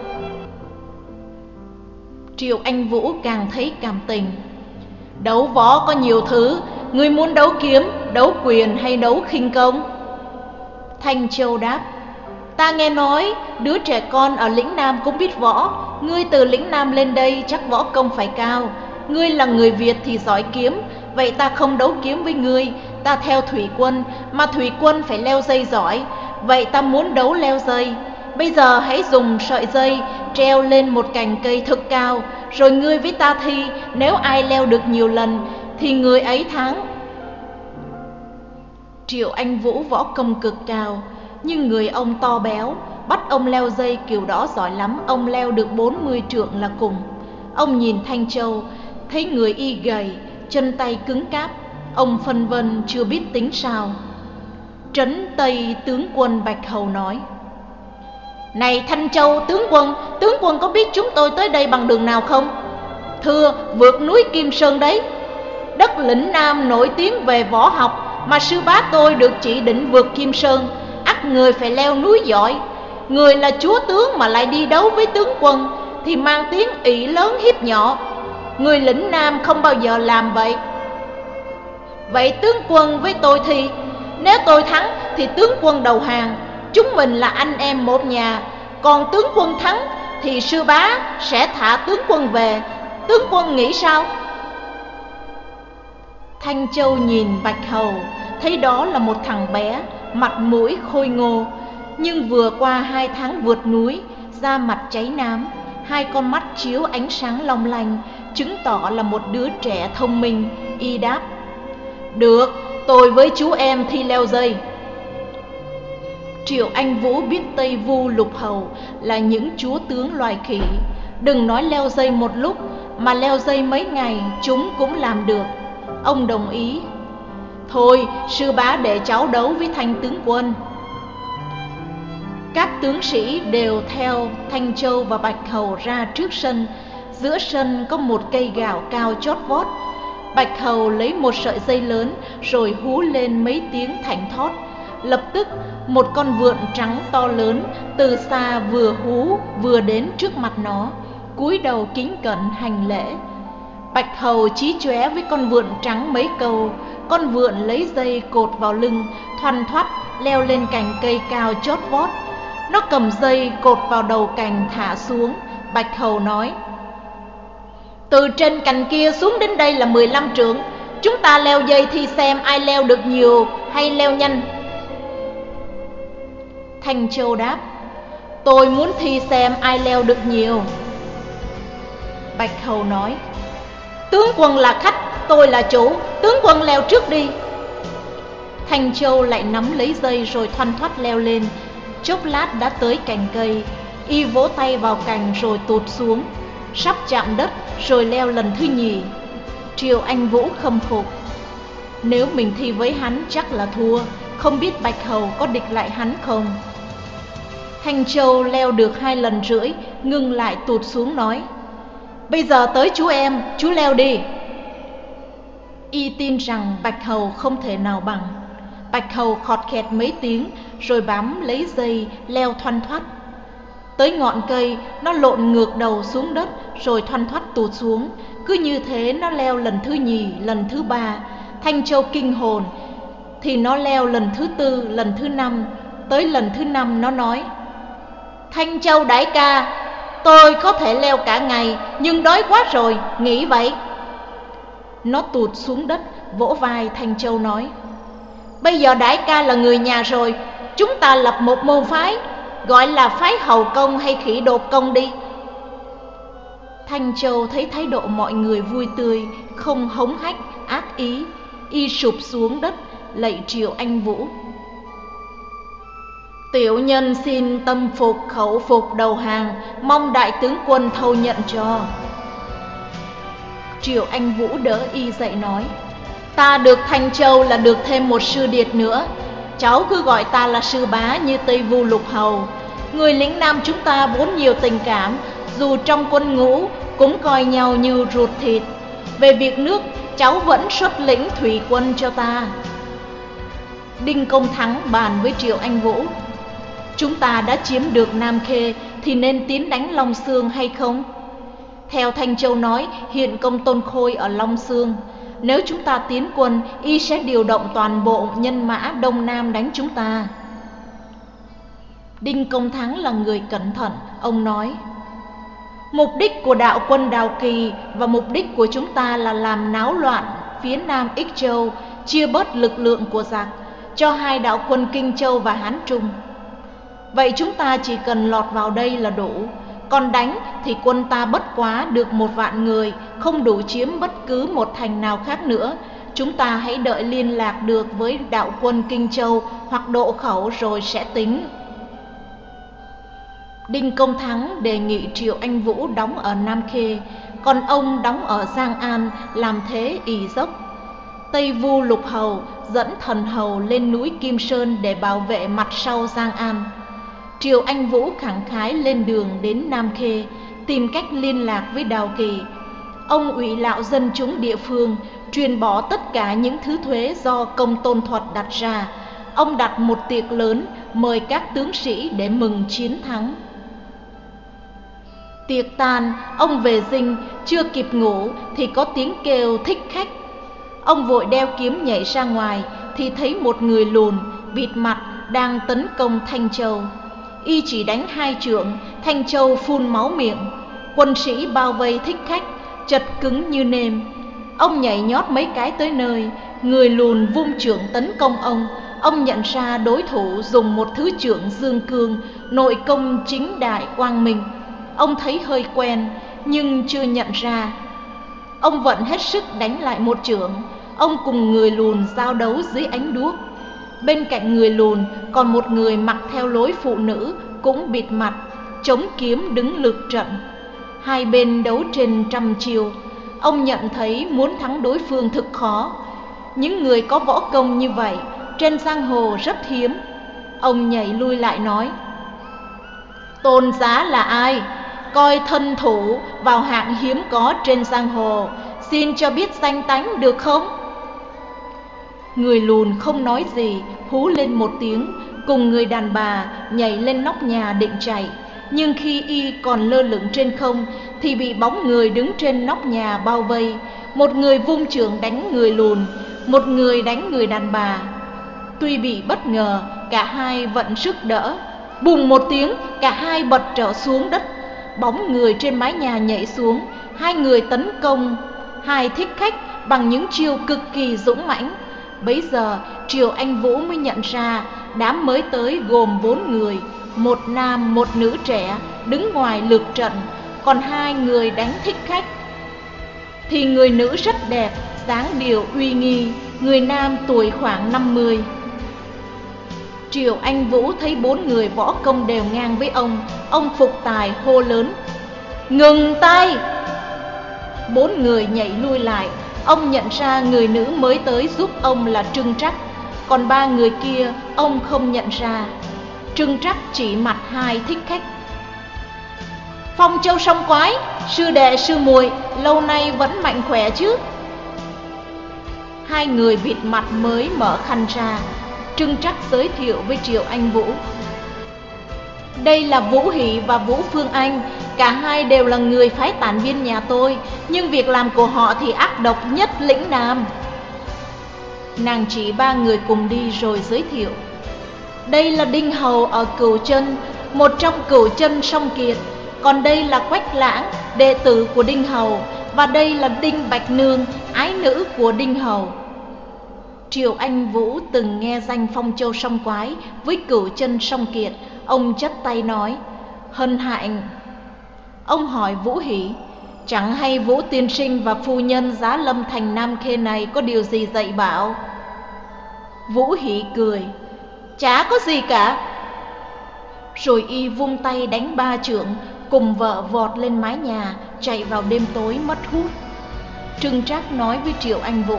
Triệu Anh Vũ càng thấy cảm tình. Đấu võ có nhiều thứ, ngươi muốn đấu kiếm, đấu quyền hay đấu khinh công? Thanh Châu đáp: Ta nghe nói đứa trẻ con ở lĩnh Nam cũng biết võ. Ngươi từ lĩnh Nam lên đây chắc võ công phải cao. Ngươi là người Việt thì giỏi kiếm, vậy ta không đấu kiếm với ngươi. Ta theo thủy quân, mà thủy quân phải leo dây giỏi, vậy ta muốn đấu leo dây. Bây giờ hãy dùng sợi dây treo lên một cành cây thật cao, rồi ngươi với ta thi, nếu ai leo được nhiều lần thì người ấy thắng. Triệu Anh Vũ võ công cực cao, nhưng người ông to béo, bắt ông leo dây kiểu đó giỏi lắm, ông leo được bốn mươi trượng là cùng. Ông nhìn Thanh Châu, thấy người y gầy, chân tay cứng cáp, ông phân vân chưa biết tính sao. Trấn Tây tướng quân Bạch Hầu nói: Này Thanh Châu tướng quân, tướng quân có biết chúng tôi tới đây bằng đường nào không? Thưa, vượt núi Kim Sơn đấy. Đất lĩnh Nam nổi tiếng về võ học, mà sư bá tôi được chỉ định vượt Kim Sơn, ắt người phải leo núi giỏi. Người là chúa tướng mà lại đi đấu với tướng quân thì mang tiếng ỷ lớn hiếp nhỏ. Người lĩnh Nam không bao giờ làm vậy. Vậy tướng quân với tôi thì, nếu tôi thắng thì tướng quân đầu hàng, chúng mình là anh em một nhà. Còn tướng quân thắng thì sư bá sẽ thả tướng quân về. Tướng quân nghĩ sao? Thanh Châu nhìn Bạch Hầu, thấy đó là một thằng bé, mặt mũi khôi ngô, nhưng vừa qua hai tháng vượt núi, da mặt cháy nám, hai con mắt chiếu ánh sáng long lanh, chứng tỏ là một đứa trẻ thông minh. Y đáp: Được, tôi với chú em thi leo dây. Triệu Anh Vũ biết Tây Vu Lục Hầu là những chúa tướng loài khỉ, đừng nói leo dây một lúc, mà leo dây mấy ngày chúng cũng làm được. Ông đồng ý: Thôi, sư bá để cháu đấu với Thanh tướng quân. Các tướng sĩ đều theo Thanh Châu và Bạch Hầu ra trước sân. Giữa sân có một cây gạo cao chót vót. Bạch Hầu lấy một sợi dây lớn rồi hú lên mấy tiếng thảnh thót. Lập tức một con vượn trắng to lớn từ xa vừa hú vừa đến trước mặt nó, cúi đầu kính cẩn hành lễ. Bạch Hầu chí chóe với con vượn trắng mấy câu. Con vượn lấy dây cột vào lưng, thoăn thoắt leo lên cành cây cao chót vót. Nó cầm dây cột vào đầu cành thả xuống. Bạch Hầu nói: Từ trên cành kia xuống đến đây là mười lăm trượng. Chúng ta leo dây thì xem ai leo được nhiều hay leo nhanh. Thanh Châu đáp: Tôi muốn thi xem ai leo được nhiều. Bạch Hầu nói: Tướng quân là khách, tôi là chủ, tướng quân leo trước đi. Thanh Châu lại nắm lấy dây rồi thoăn thoắt leo lên. Chốc lát đã tới cành cây. Y vỗ tay vào cành rồi tụt xuống, sắp chạm đất rồi leo lần thứ nhì. Triệu Anh Vũ khâm phục. Nếu mình thi với hắn chắc là thua, không biết Bạch Hầu có địch lại hắn không. Thanh Châu leo được hai lần rưỡi, ngừng lại tụt xuống nói: Bây giờ tới chú em, chú leo đi. Y tin rằng Bạch Hầu không thể nào bằng. Bạch Hầu khọt khẹt mấy tiếng rồi bám lấy dây leo thoăn thoắt. Tới ngọn cây, nó lộn ngược đầu xuống đất rồi thoăn thoắt tụt xuống. Cứ như thế nó leo lần thứ nhì, lần thứ ba. Thanh Châu kinh hồn, thì nó leo lần thứ tư, lần thứ năm. Tới lần thứ năm nó nói: Thanh Châu đại ca, tôi có thể leo cả ngày, nhưng đói quá rồi, nghỉ vậy. Nó tụt xuống đất, vỗ vai Thanh Châu nói: Bây giờ đại ca là người nhà rồi, chúng ta lập một môn phái, gọi là phái Hầu Công hay Khỉ Đột Công đi. Thanh Châu thấy thái độ mọi người vui tươi, không hống hách, ác ý, y sụp xuống đất lạy Triệu Anh Vũ. Tiểu nhân xin tâm phục khẩu phục đầu hàng, mong đại tướng quân thâu nhận cho. Triệu Anh Vũ đỡ y dậy nói: Ta được Thanh Châu là được thêm một sư điệt nữa. Cháu cứ gọi ta là sư bá như Tây Vu Lục Hầu. Người lĩnh Nam chúng ta vốn nhiều tình cảm, dù trong quân ngũ cũng coi nhau như ruột thịt. Về việc nước, cháu vẫn xuất lĩnh thủy quân cho ta. Đinh Công Thắng bàn với Triệu Anh Vũ: Chúng ta đã chiếm được Nam Khê thì nên tiến đánh Long Xương hay không? Theo Thanh Châu nói, hiện công Tôn Khôi ở Long Xương. Nếu chúng ta tiến quân, y sẽ điều động toàn bộ nhân mã Đông Nam đánh chúng ta. Đinh Công Thắng là người cẩn thận, ông nói: Mục đích của đạo quân Đào Kỳ và mục đích của chúng ta là làm náo loạn phía Nam Ích Châu, chia bớt lực lượng của giặc, cho hai đạo quân Kinh Châu và Hán Trung. Vậy chúng ta chỉ cần lọt vào đây là đủ. Còn đánh thì quân ta bất quá được một vạn người, không đủ chiếm bất cứ một thành nào khác nữa. Chúng ta hãy đợi liên lạc được với đạo quân Kinh Châu hoặc Độ Khẩu rồi sẽ tính. Đinh Công Thắng đề nghị Triệu Anh Vũ đóng ở Nam Khê, còn ông đóng ở Giang An, làm thế ỷ dốc. Tây Vu Lục Hầu dẫn thần hầu lên núi Kim Sơn để bảo vệ mặt sau Giang An. Triệu Anh Vũ khẳng khái lên đường đến Nam Khê, tìm cách liên lạc với Đào Kỳ. Ông ủy lạo dân chúng địa phương, truyền bỏ tất cả những thứ thuế do Công Tôn Thuật đặt ra. Ông đặt một tiệc lớn, mời các tướng sĩ để mừng chiến thắng. Tiệc tan, ông về dinh, chưa kịp ngủ thì có tiếng kêu thích khách. Ông vội đeo kiếm nhảy ra ngoài thì thấy một người lùn, bịt mặt đang tấn công Thanh Châu. Y chỉ đánh hai chưởng, Thanh Châu phun máu miệng. Quân sĩ bao vây thích khách, chật cứng như nêm. Ông nhảy nhót mấy cái tới nơi, người lùn vung chưởng tấn công ông. Ông nhận ra đối thủ dùng một thứ chưởng dương cương, nội công chính đại quang minh. Ông thấy hơi quen, nhưng chưa nhận ra. Ông vận hết sức đánh lại một chưởng. Ông cùng người lùn giao đấu dưới ánh đuốc. Bên cạnh người lùn còn một người mặc theo lối phụ nữ, cũng bịt mặt, chống kiếm đứng lực trận. Hai bên đấu trên trăm chiêu. Ông nhận thấy muốn thắng đối phương thực khó. Những người có võ công như vậy trên giang hồ rất hiếm. Ông nhảy lui lại nói: Tôn giá là ai? Coi thân thủ vào hạng hiếm có trên giang hồ, xin cho biết danh tánh được không? Người lùn không nói gì, hú lên một tiếng, cùng người đàn bà nhảy lên nóc nhà định chạy. Nhưng khi y còn lơ lửng trên không thì bị bóng người đứng trên nóc nhà bao vây. Một người vung chưởng đánh người lùn, một người đánh người đàn bà. Tuy bị bất ngờ, cả hai vận sức đỡ. Bùng một tiếng, cả hai bật trở xuống đất. Bóng người trên mái nhà nhảy xuống. Hai người tấn công hai thích khách bằng những chiêu cực kỳ dũng mãnh. Bấy giờ Triệu Anh Vũ mới nhận ra đám mới tới gồm bốn người, một nam một nữ trẻ đứng ngoài lược trận, còn hai người đánh thích khách. Thì người nữ rất đẹp, dáng điệu uy nghi, người nam tuổi khoảng năm mươi. Triệu Anh Vũ thấy bốn người võ công đều ngang với ông, ông phục tài hô lớn: Ngừng tay! Bốn người nhảy lui lại. Ông nhận ra người nữ mới tới giúp ông là Trưng Trắc, còn ba người kia ông không nhận ra. Trưng Trắc chỉ mặt hai thích khách: Phong Châu Song Quái, sư đệ sư muội lâu nay vẫn mạnh khỏe chứ? Hai người bịt mặt mới mở khăn ra. Trưng Trắc giới thiệu với Triệu Anh Vũ: Đây là Vũ Hỷ và Vũ Phương Anh. Cả hai đều là người phái tản viên nhà tôi, nhưng việc làm của họ thì ác độc nhất lĩnh Nam. Nàng chỉ ba người cùng đi rồi giới thiệu: Đây là Đinh Hầu ở Cửu Chân, một trong Cửu Chân Song Kiệt. Còn đây là Quách Lãng, đệ tử của Đinh Hầu. Và đây là Đinh Bạch Nương, ái nữ của Đinh Hầu. Triệu Anh Vũ từng nghe danh Phong Châu Song Quái với Cửu Chân Song Kiệt. Ông chắp tay nói: Hân hạnh. Ông hỏi Vũ Hỷ: Chẳng hay Vũ tiên sinh và phu nhân giá lâm thành Nam Khê này có điều gì dạy bảo? Vũ hỉ cười: Chả có gì cả. Rồi y vung tay đánh ba chưởng, cùng vợ vọt lên mái nhà, chạy vào đêm tối mất hút. Trưng Trắc nói với Triệu Anh Vũ: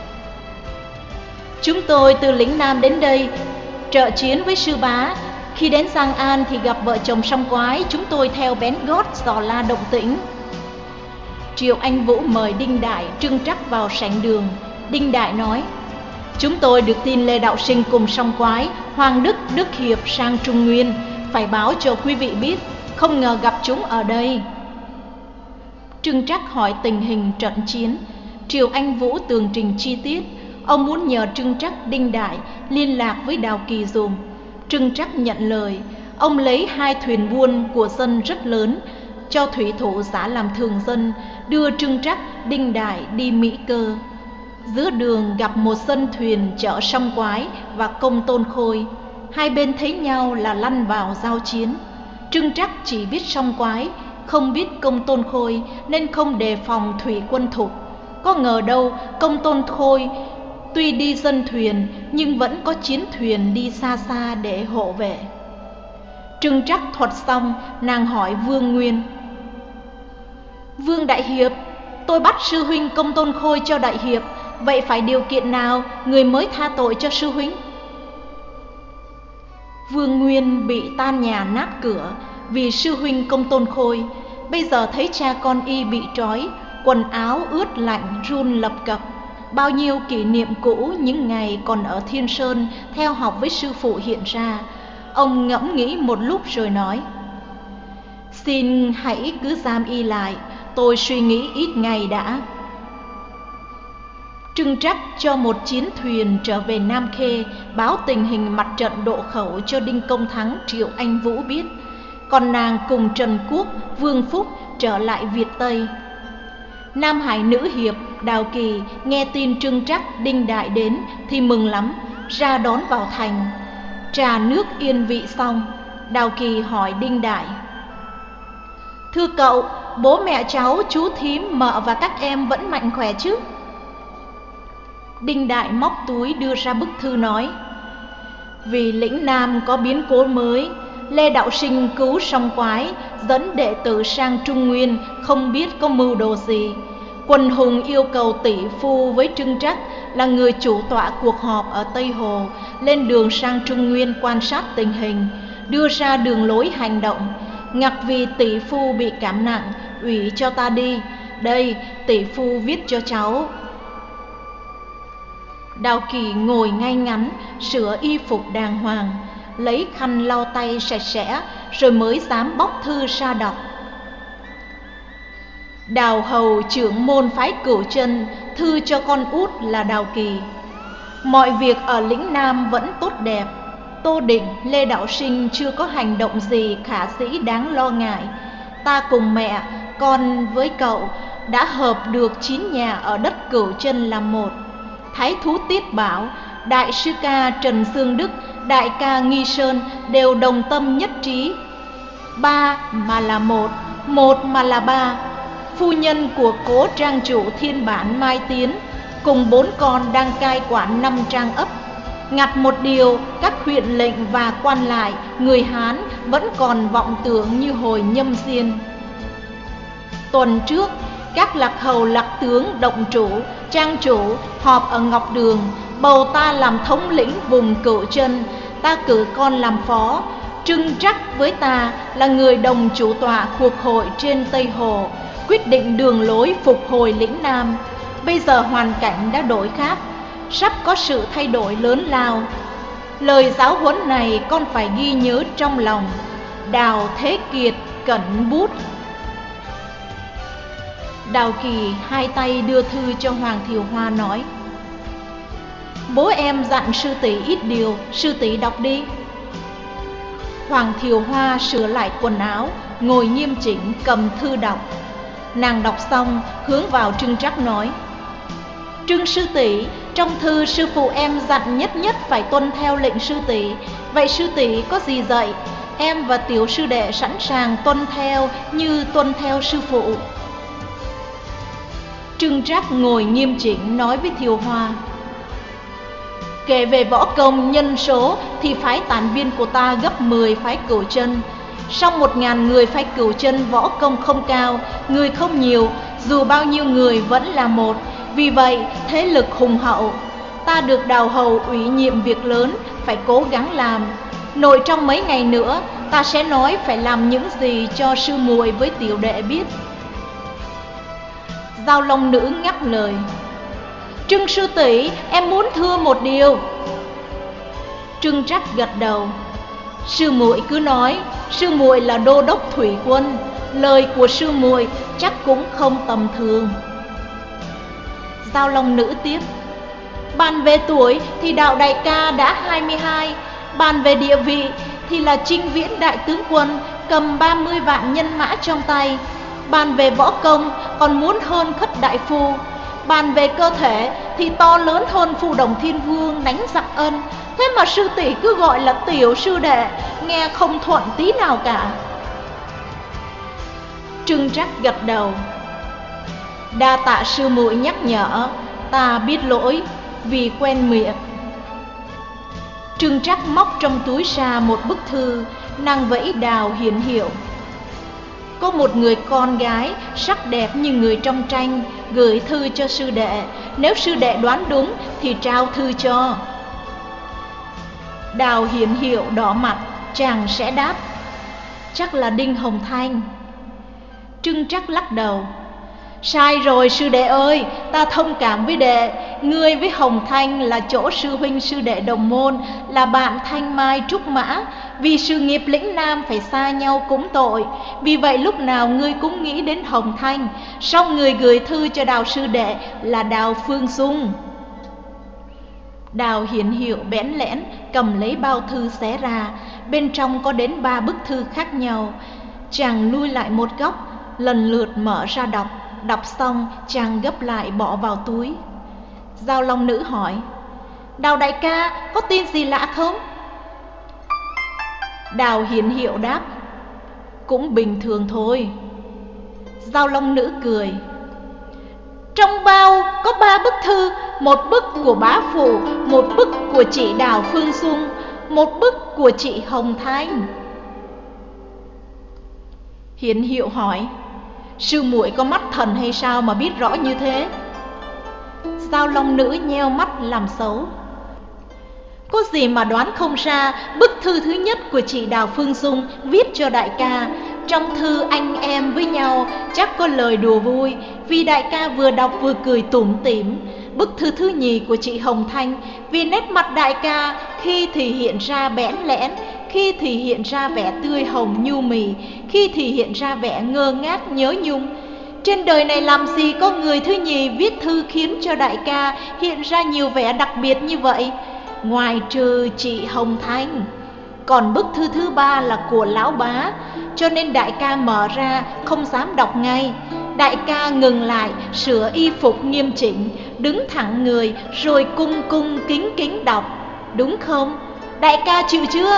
Chúng tôi từ lĩnh Nam đến đây trợ chiến với sư bá. Khi đến Giang An thì gặp vợ chồng song quái, chúng tôi theo bén gót dò la động tĩnh. Triệu Anh Vũ mời Đinh Đại, Trưng Trắc vào sảnh đường. Đinh Đại nói: Chúng tôi được tin Lê Đạo Sinh cùng song quái Hoàng Đức, Đức Hiệp sang Trung Nguyên, phải báo cho quý vị biết, không ngờ gặp chúng ở đây. Trưng Trắc hỏi tình hình trận chiến. Triệu Anh Vũ tường trình chi tiết. Ông muốn nhờ Trưng Trắc, Đinh Đại liên lạc với Đào Kỳ dùm. Trưng Trắc nhận lời. Ông lấy hai thuyền buôn của dân rất lớn, cho thủy thủ giả làm thường dân, đưa Trưng Trắc, Đinh Đại đi Mỹ Cơ. Giữa đường gặp một dân thuyền chở song quái và Công Tôn Khôi. Hai bên thấy nhau là lăn vào giao chiến. Trưng Trắc chỉ biết song quái, không biết Công Tôn Khôi, nên không đề phòng thủy quân thục. Có ngờ đâu Công Tôn Khôi tuy đi dân thuyền, nhưng vẫn có chiến thuyền đi xa xa để hộ vệ. Trưng Trắc thuật xong, nàng hỏi Vương Nguyên: Vương Đại Hiệp, tôi bắt sư huynh Công Tôn Khôi cho Đại Hiệp, vậy phải điều kiện nào người mới tha tội cho sư huynh? Vương Nguyên bị tan nhà nát cửa vì sư huynh Công Tôn Khôi. Bây giờ thấy cha con y bị trói, quần áo ướt lạnh run lập cập. Bao nhiêu kỷ niệm cũ những ngày còn ở Thiên Sơn theo học với sư phụ hiện ra. Ông ngẫm nghĩ một lúc rồi nói: Xin hãy cứ giam y lại, tôi suy nghĩ ít ngày đã. Trưng Trắc cho một chiến thuyền trở về Nam Khê, báo tình hình mặt trận Độ Khẩu cho Đinh Công Thắng, Triệu Anh Vũ biết. Còn nàng cùng Trần Quốc, Vương Phúc trở lại Việt Tây. Nam Hải nữ hiệp Đào Kỳ nghe tin Trưng Trắc, Đinh Đại đến thì mừng lắm, ra đón vào thành. Trà nước yên vị xong, Đào Kỳ hỏi Đinh Đại: Thưa cậu, bố mẹ cháu, chú thím, mợ và các em vẫn mạnh khỏe chứ? Đinh Đại móc túi đưa ra bức thư nói: Vì lĩnh Nam có biến cố mới, Lê Đạo Sinh cứu song quái, dẫn đệ tử sang Trung Nguyên, không biết có mưu đồ gì. Quần hùng yêu cầu tỷ phu với Trưng Trắc là người chủ tọa cuộc họp ở Tây Hồ, lên đường sang Trung Nguyên quan sát tình hình, đưa ra đường lối hành động. Ngặt vì tỷ phu bị cảm nặng, ủy cho ta đi. Đây, tỷ phu viết cho cháu. Đào Kỳ ngồi ngay ngắn, sửa y phục đàng hoàng, lấy khăn lau tay sạch sẽ, rồi mới dám bóc thư ra đọc. Đào hầu trưởng môn phái Cửu Chân, thư cho con út là Đào Kỳ. Mọi việc ở lĩnh Nam vẫn tốt đẹp. Tô Định, Lê Đạo Sinh chưa có hành động gì khả dĩ đáng lo ngại. Ta cùng mẹ, con với cậu đã hợp được chín nhà ở đất Cửu Chân làm một. Thái thú Tiết Bảo, đại sư ca Trần Dương Đức, đại ca Nghi Sơn đều đồng tâm nhất trí. Ba mà là một, một mà là ba. Phu nhân của cố trang chủ Thiên Bản Mai Tiến cùng bốn con đang cai quản năm trang ấp. Ngặt một điều, các huyện lệnh và quan lại người Hán vẫn còn vọng tưởng như hồi Nhâm Diên. Tuần trước, các lạc hầu lạc tướng động chủ, trang chủ họp ở Ngọc Đường, bầu ta làm thống lĩnh vùng Cửu Chân. Ta cử con làm phó. Trưng Trắc với ta là người đồng chủ tọa cuộc hội trên Tây Hồ, quyết định đường lối phục hồi lĩnh Nam. Bây giờ hoàn cảnh đã đổi khác, sắp có sự thay đổi lớn lao. Lời giáo huấn này con phải ghi nhớ trong lòng. Đào Thế Kiệt cẩn bút. Đào Kỳ hai tay đưa thư cho Hoàng Thiều Hoa nói: Bố em dặn sư tỷ ít điều, sư tỷ đọc đi. Hoàng Thiều Hoa sửa lại quần áo, ngồi nghiêm chỉnh cầm thư đọc. Nàng đọc xong hướng vào Trưng Trắc nói: Trưng sư tỷ, trong thư sư phụ em dặn nhất nhất phải tuân theo lệnh sư tỷ. Vậy sư tỷ có gì dạy, em và tiểu sư đệ sẵn sàng tuân theo như tuân theo sư phụ. Trưng Trác ngồi nghiêm chỉnh nói với Thiều Hoa: kể về võ công nhân số thì phái tản viên của ta gấp mười phái Cửu Chân. Trong một ngàn người phái Cửu Chân võ công không cao, người không nhiều, dù bao nhiêu người vẫn là một. Vì vậy thế lực hùng hậu. Ta được Đào hầu ủy nhiệm việc lớn, phải cố gắng làm. Nội trong mấy ngày nữa ta sẽ nói phải làm những gì cho sư muội với tiểu đệ biết. Giao Long Nữ ngắt lời: Trưng sư tỷ, em muốn thưa một điều. Trưng Trác gật đầu: sư muội cứ nói, sư muội là đô đốc thủy quân, lời của sư muội chắc cũng không tầm thường. Giao Long Nữ tiếp: bàn về tuổi thì Đạo đại ca đã hai mươi hai, bàn về địa vị thì là Trinh Viễn đại tướng quân cầm ba mươi vạn nhân mã trong tay, bàn về võ công còn muốn hơn Khất đại phu, bàn về cơ thể thì to lớn hơn Phù Đồng Thiên Vương đánh giặc Ân. Thế mà sư tỷ cứ gọi là tiểu sư đệ, nghe không thuận tí nào cả. Trưng Trác gật đầu: đa tạ sư muội nhắc nhở, ta biết lỗi vì quen miệng. Trưng Trác móc trong túi ra một bức thư, nàng vẫy Đào Hiển Hiệu: có một người con gái sắc đẹp như người trong tranh gửi thư cho sư đệ, nếu sư đệ đoán đúng thì trao thư cho. Đào Hiển Hiệu đỏ mặt, chàng sẽ đáp: chắc là Đinh Hồng Thanh. Trưng Trác lắc đầu: sai rồi sư đệ ơi, ta thông cảm với đệ. Ngươi với Hồng Thanh là chỗ sư huynh sư đệ đồng môn, là bạn thanh mai trúc mã. Vì sự nghiệp lĩnh nam phải xa nhau cũng tội, vì vậy lúc nào ngươi cũng nghĩ đến Hồng Thanh. Song người gửi thư cho Đào sư đệ là Đào Phương Dung. Đào Hiển Hiệu bẽn lẽn cầm lấy bao thư xé ra, bên trong có đến ba bức thư khác nhau. Chàng lui lại một góc, lần lượt mở ra đọc. Đọc xong chàng gấp lại bỏ vào túi. Giao Long Nữ hỏi: Đào đại ca có tin gì lạ không? Đào Hiển Hiệu đáp: cũng bình thường thôi. Giao Long Nữ cười: trong bao có ba bức thư, một bức của bá phụ, một bức của chị Đào Phương Dung, một bức của chị Hồng Thanh. Hiển Hiệu hỏi: sư muội có mắt thần hay sao mà biết rõ như thế? Giao Long Nữ nheo mắt làm xấu: có gì mà đoán không ra. Bức thư thứ nhất của chị Đào Phương Dung viết cho đại ca. Trong thư anh em với nhau chắc có lời đùa vui, vì đại ca vừa đọc vừa cười tủm tỉm. Bức thư thứ nhì của chị Hồng Thanh, vì nét mặt đại ca khi thì hiện ra bẽn lẽn, khi thì hiện ra vẻ tươi hồng nhu mì, khi thì hiện ra vẻ ngơ ngác nhớ nhung. Trên đời này làm gì có người thứ nhì viết thư khiến cho đại ca hiện ra nhiều vẻ đặc biệt như vậy, ngoài trừ chị Hồng Thanh. Còn bức thư thứ ba là của lão bá, cho nên đại ca mở ra không dám đọc ngay. Đại ca ngừng lại, sửa y phục nghiêm chỉnh, đứng thẳng người, rồi cung cung kính kính đọc. Đúng không? Đại ca chịu chưa?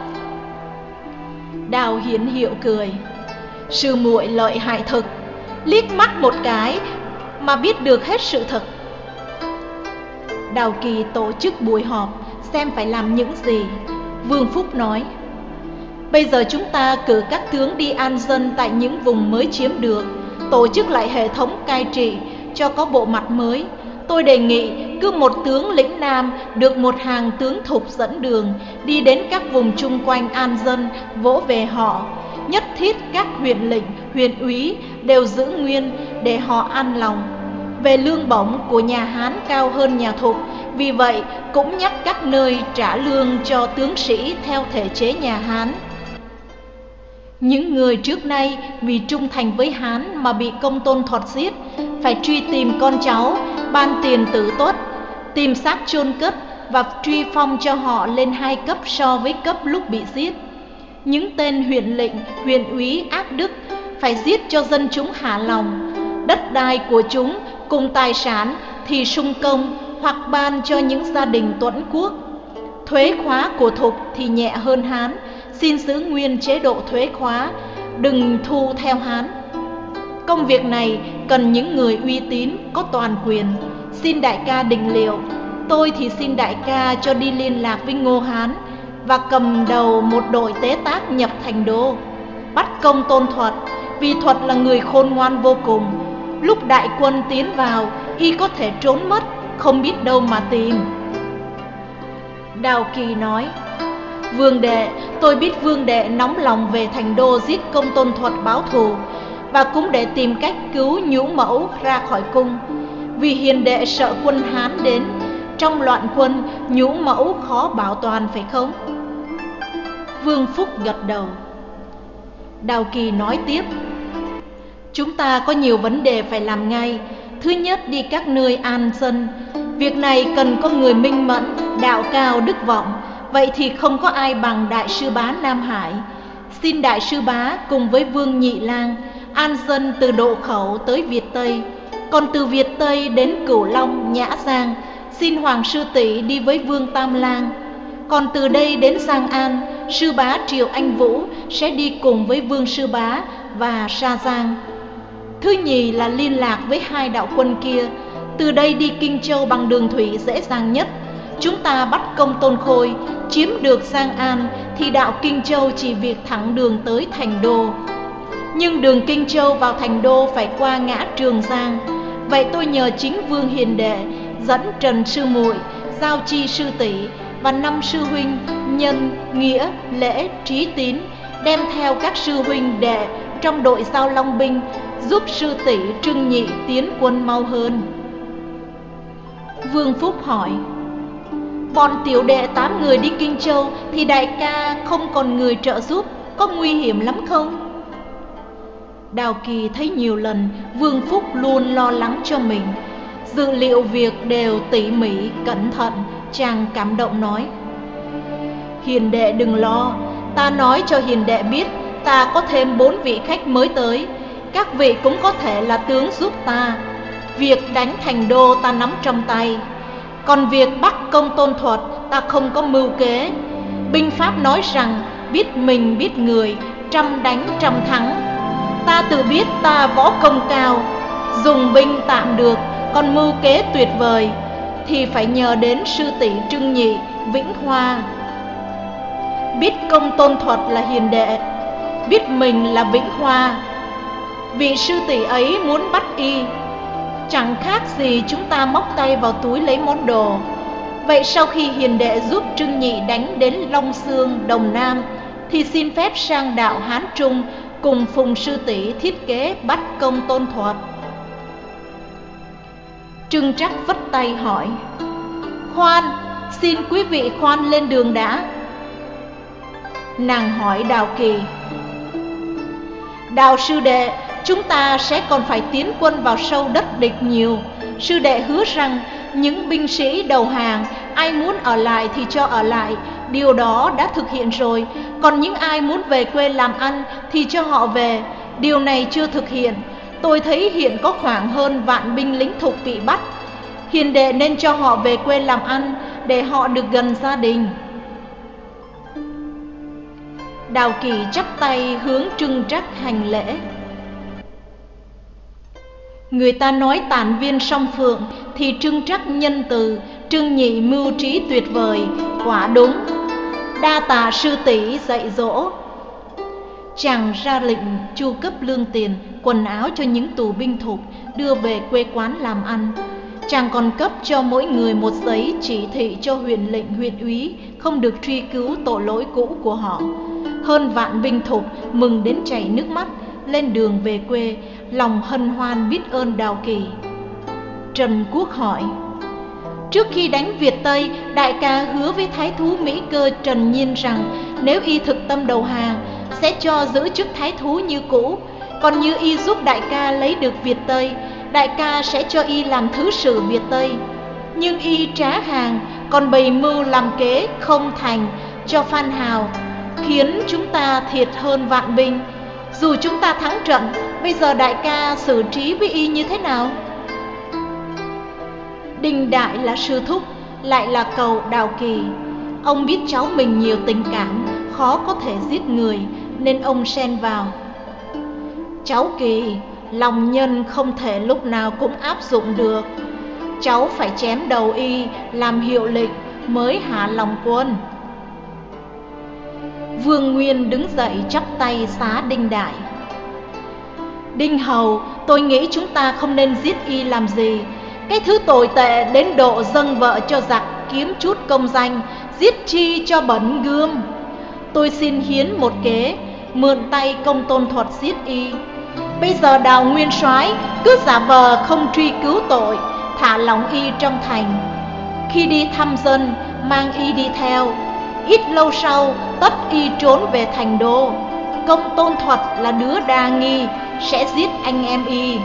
Đào Hiển Hiệu cười: sư muội lợi hại thực, liếc mắt một cái mà biết được hết sự thật. Đào Kỳ tổ chức buổi họp xem phải làm những gì. Vương Phúc nói: bây giờ chúng ta cử các tướng đi an dân tại những vùng mới chiếm được, tổ chức lại hệ thống cai trị cho có bộ mặt mới. Tôi đề nghị cứ một tướng lĩnh nam được một hàng tướng thục dẫn đường, đi đến các vùng chung quanh an dân, vỗ về họ. Nhất thiết các huyện lệnh, huyện úy đều giữ nguyên để họ an lòng. Về lương bổng của nhà Hán cao hơn nhà Thục, vì vậy cũng nhắc các nơi trả lương cho tướng sĩ theo thể chế nhà Hán. Những người trước nay vì trung thành với Hán mà bị Công Tôn Thuật giết, phải truy tìm con cháu, ban tiền tử tuất, tìm xác chôn cất và truy phong cho họ lên hai cấp so với cấp lúc bị giết. Những tên huyện lệnh, huyện úy ác đức phải giết cho dân chúng hạ lòng. Đất đai của chúng cùng tài sản thì sung công hoặc ban cho những gia đình tuẫn quốc. Thuế khóa của Thục thì nhẹ hơn Hán, xin giữ nguyên chế độ thuế khóa, đừng thu theo Hán. Công việc này cần những người uy tín, có toàn quyền. Xin đại ca định liệu. Tôi thì xin đại ca cho đi liên lạc với Ngô Hán và cầm đầu một đội tế tác nhập thành đô, bắt công Tôn Thuật, vì Thuật là người khôn ngoan vô cùng. Lúc đại quân tiến vào, y có thể trốn mất, không biết đâu mà tìm. Đào Kỳ nói: Vương đệ, tôi biết vương đệ nóng lòng về thành đô giết công Tôn Thuật báo thù, và cũng để tìm cách cứu Nhũ Mẫu ra khỏi cung. Vì hiền đệ sợ quân Hán đến, trong loạn quân Nhũ Mẫu khó bảo toàn, phải không? Vương Phúc gật đầu. Đào Kỳ nói tiếp: Chúng ta có nhiều vấn đề phải làm ngay. Thứ nhất, đi các nơi an dân. Việc này cần có người minh mẫn, đạo cao đức vọng. Vậy thì không có ai bằng Đại sư Bá Nam Hải. Xin Đại sư Bá cùng với Vương Nhị Lang an dân từ Độ Khẩu tới Việt Tây. Còn từ Việt Tây đến Cửu Long, Nhã Giang, xin Hoàng sư tỷ đi với Vương Tam Lang. Còn từ đây đến Giang An, sư bá Triều Anh Vũ sẽ đi cùng với Vương sư bá và Sa Giang. Thứ nhì là liên lạc với hai đạo quân kia. Từ đây đi Kinh Châu bằng đường thủy dễ dàng nhất. Chúng ta bắt công Tôn Khôi, chiếm được Giang An, thì đạo Kinh Châu chỉ việc thẳng đường tới thành đô. Nhưng đường Kinh Châu vào thành đô phải qua ngã Trường Giang. Vậy tôi nhờ chính Vương hiền đệ dẫn Trần sư muội, Giao Chi sư tỷ và năm sư huynh Nhân, Nghĩa, Lễ, Trí Tín đem theo các sư huynh đệ trong đội Giao Long binh, giúp sư tỷ Trưng Nhị tiến quân mau hơn. Vương Phúc hỏi: Bọn tiểu đệ tám người đi Kinh Châu thì đại ca không còn người trợ giúp, có nguy hiểm lắm không? Đào Kỳ thấy nhiều lần Vương Phúc luôn lo lắng cho mình, dự liệu việc đều tỉ mỉ, cẩn thận. Chàng cảm động nói: Hiền đệ đừng lo, ta nói cho hiền đệ biết, ta có thêm bốn vị khách mới tới. Các vị cũng có thể là tướng giúp ta. Việc đánh thành đô ta nắm trong tay, còn việc bắt công Tôn Thuật ta không có mưu kế. Binh pháp nói rằng biết mình biết người, trăm đánh trăm thắng. Ta tự biết ta võ công cao, dùng binh tạm được, còn mưu kế tuyệt vời thì phải nhờ đến sư tỷ Trưng Nhị, Vĩnh Hoa. Biết công Tôn Thuật là hiền đệ, biết mình là Vĩnh Hoa. Vị sư tỷ ấy muốn bắt y, chẳng khác gì chúng ta móc tay vào túi lấy món đồ. Vậy sau khi hiền đệ giúp Trưng Nhị đánh đến Long Xương, Đồng Nam, thì xin phép sang đạo Hán Trung cùng Phùng sư tỷ thiết kế bắt công Tôn Thuật. Trưng Trắc vất tay hỏi: Khoan, xin quý vị khoan lên đường đã. Nàng hỏi Đào Kỳ: Đào sư đệ, chúng ta sẽ còn phải tiến quân vào sâu đất địch nhiều. Sư đệ hứa rằng những binh sĩ đầu hàng, ai muốn ở lại thì cho ở lại, điều đó đã thực hiện rồi. Còn những ai muốn về quê làm ăn thì cho họ về, điều này chưa thực hiện. Tôi thấy hiện có khoảng hơn vạn binh lính Thục bị bắt. Hiền đệ nên cho họ về quê làm ăn, để họ được gần gia đình. Đào Kỳ chắp tay hướng Trưng Trắc hành lễ. Người ta nói tản viên song phượng thì Trưng Trắc nhân từ, Trưng Nhị mưu trí tuyệt vời, quả đúng. Đa tạ sư tỷ dạy dỗ. Chàng ra lệnh chu cấp lương tiền, quần áo cho những tù binh Thục đưa về quê quán làm ăn. Chàng còn cấp cho mỗi người một giấy chỉ thị cho huyện lệnh, huyện úy không được truy cứu tội lỗi cũ của họ. Hơn vạn binh Thục mừng đến chảy nước mắt, lên đường về quê, lòng hân hoan biết ơn Đào Kỳ. Trần Quốc hỏi: Trước khi đánh Việt Tây, đại ca hứa với thái thú Mỹ Cơ Trần Nhiên rằng nếu y thực tâm đầu hàng sẽ cho giữ chức thái thú như cũ. Còn như y giúp đại ca lấy được Việt Tây, đại ca sẽ cho y làm thứ sử Việt Tây. Nhưng y trá hàng, còn bày mưu làm kế không thành cho Phan Hào, khiến chúng ta thiệt hơn vạn binh. Dù chúng ta thắng trận, bây giờ đại ca xử trí với y như thế nào? Đinh Đại là sư thúc, lại là cầu Đào Kỳ. Ông biết cháu mình nhiều tình cảm, khó có thể giết người, nên ông xen vào: Cháu Kỳ, lòng nhân không thể lúc nào cũng áp dụng được. Cháu phải chém đầu y làm hiệu lệnh mới hạ lòng quân. Vương Nguyên đứng dậy chắp tay xá Đinh Đại. Đinh hầu, tôi nghĩ chúng ta không nên giết y làm gì. Cái thứ tồi tệ đến độ dâng vợ cho giặc kiếm chút công danh, giết chi cho bẩn gươm. Tôi xin hiến một kế, mượn tay Công Tôn Thuật giết y. Bây giờ Đào nguyên soái cứ giả vờ không truy cứu tội, thả lỏng y trong thành. Khi đi thăm dân, mang y đi theo. Ít lâu sau, tất y trốn về thành đô. Công Tôn Thuật là đứa đa nghi, sẽ giết anh em y.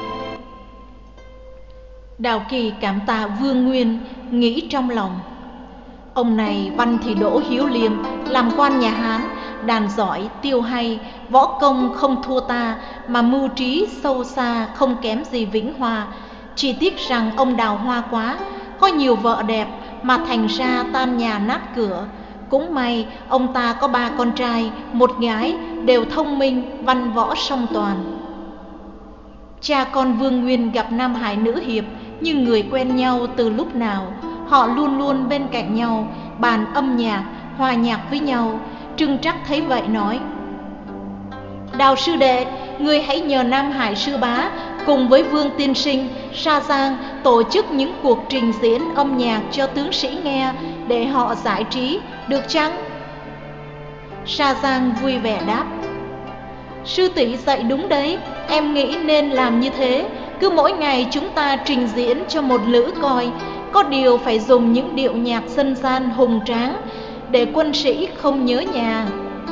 Đào Kỳ cảm tạ Vương Nguyên, nghĩ trong lòng: ông này văn thì đỗ hiếu liêm, làm quan nhà Hán, đàn giỏi, tiêu hay, võ công không thua ta, mà mưu trí sâu xa không kém gì Vĩnh Hòa. Chỉ tiếc rằng ông đào hoa quá, có nhiều vợ đẹp mà thành ra tan nhà nát cửa. Cũng may ông ta có ba con trai, một gái, đều thông minh, văn võ song toàn. Cha con Vương Nguyên gặp Nam Hải nữ hiệp như người quen nhau từ lúc nào. Họ luôn luôn bên cạnh nhau, bàn âm nhạc, hòa nhạc với nhau. Trưng Trắc thấy vậy nói: Đào sư đệ, ngươi hãy nhờ Nam Hải sư bá cùng với Vương tiên sinh Sa Giang tổ chức những cuộc trình diễn âm nhạc cho tướng sĩ nghe, để họ giải trí, được chăng? Sa Giang vui vẻ đáp: sư tỷ dạy đúng đấy, em nghĩ nên làm như thế. Cứ mỗi ngày chúng ta trình diễn cho một lữ coi, có điều phải dùng những điệu nhạc dân gian hùng tráng, để quân sĩ không nhớ nhà.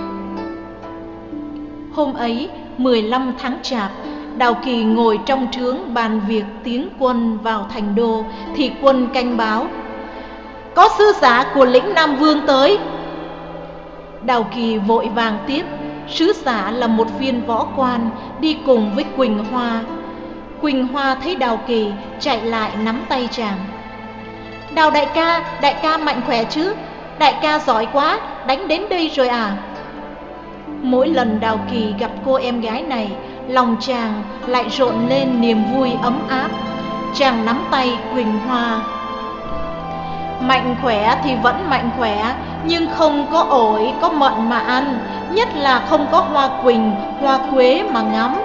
Hôm ấy mười lăm tháng Chạp, Đào Kỳ ngồi trong trướng bàn việc tiến quân vào thành đô, thì quân canh báo: có sứ giả của lĩnh Nam Vương tới. Đào Kỳ vội vàng tiếp. Sứ giả là một viên võ quan đi cùng với Quỳnh Hoa. Quỳnh Hoa thấy Đào Kỳ, chạy lại nắm tay chàng: Đào đại ca, đại ca mạnh khỏe chứ? Đại ca giỏi quá, đánh đến đây rồi à? Mỗi lần Đào Kỳ gặp cô em gái này, lòng chàng lại rộn lên niềm vui ấm áp. Chàng nắm tay Quỳnh Hoa: mạnh khỏe thì vẫn mạnh khỏe, nhưng không có ổi, có mận mà ăn, nhất là không có hoa quỳnh, hoa quế mà ngắm.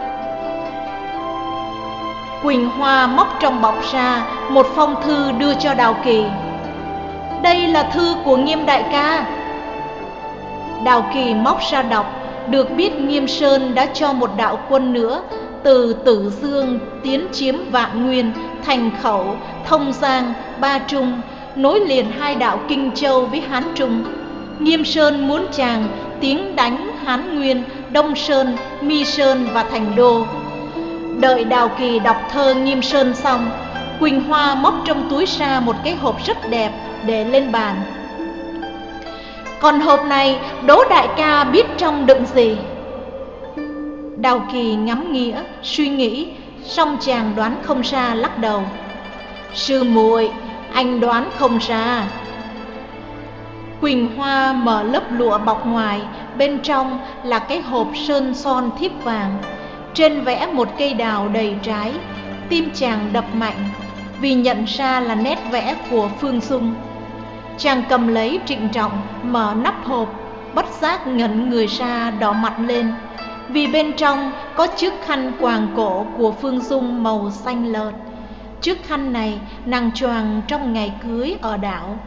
Quỳnh Hoa móc trong bọc ra một phong thư đưa cho Đào Kỳ. Đây là thư của Nghiêm đại ca. Đào Kỳ móc ra đọc, được biết Nghiêm Sơn đã cho một đạo quân nữa từ Tử Dương tiến chiếm Vạn Nguyên, Thành Khẩu, Thông Giang, Ba Trung, nối liền hai đạo Kinh Châu với Hán Trung. Nghiêm Sơn muốn chàng tiến đánh Hán Nguyên, Đông Sơn, Mi Sơn và Thành Đô. Đợi Đào Kỳ đọc thơ Nghiêm Sơn xong, Quỳnh Hoa móc trong túi ra một cái hộp rất đẹp để lên bàn. Còn hộp này Đỗ đại ca biết trong đựng gì? Đào Kỳ ngắm nghĩa, suy nghĩ, xong chàng đoán không ra, lắc đầu. Sư muội, anh đoán không ra. Quỳnh Hoa mở lớp lụa bọc ngoài, bên trong là cái hộp sơn son thiếp vàng. Trên vẽ một cây đào đầy trái. Tim chàng đập mạnh, vì nhận ra là nét vẽ của Phương Dung. Chàng cầm lấy trịnh trọng, mở nắp hộp, bất giác ngẩn người ra, đỏ mặt lên, vì bên trong có chiếc khăn quàng cổ của Phương Dung màu xanh lợt. Chiếc khăn này nàng choàng trong ngày cưới ở đảo.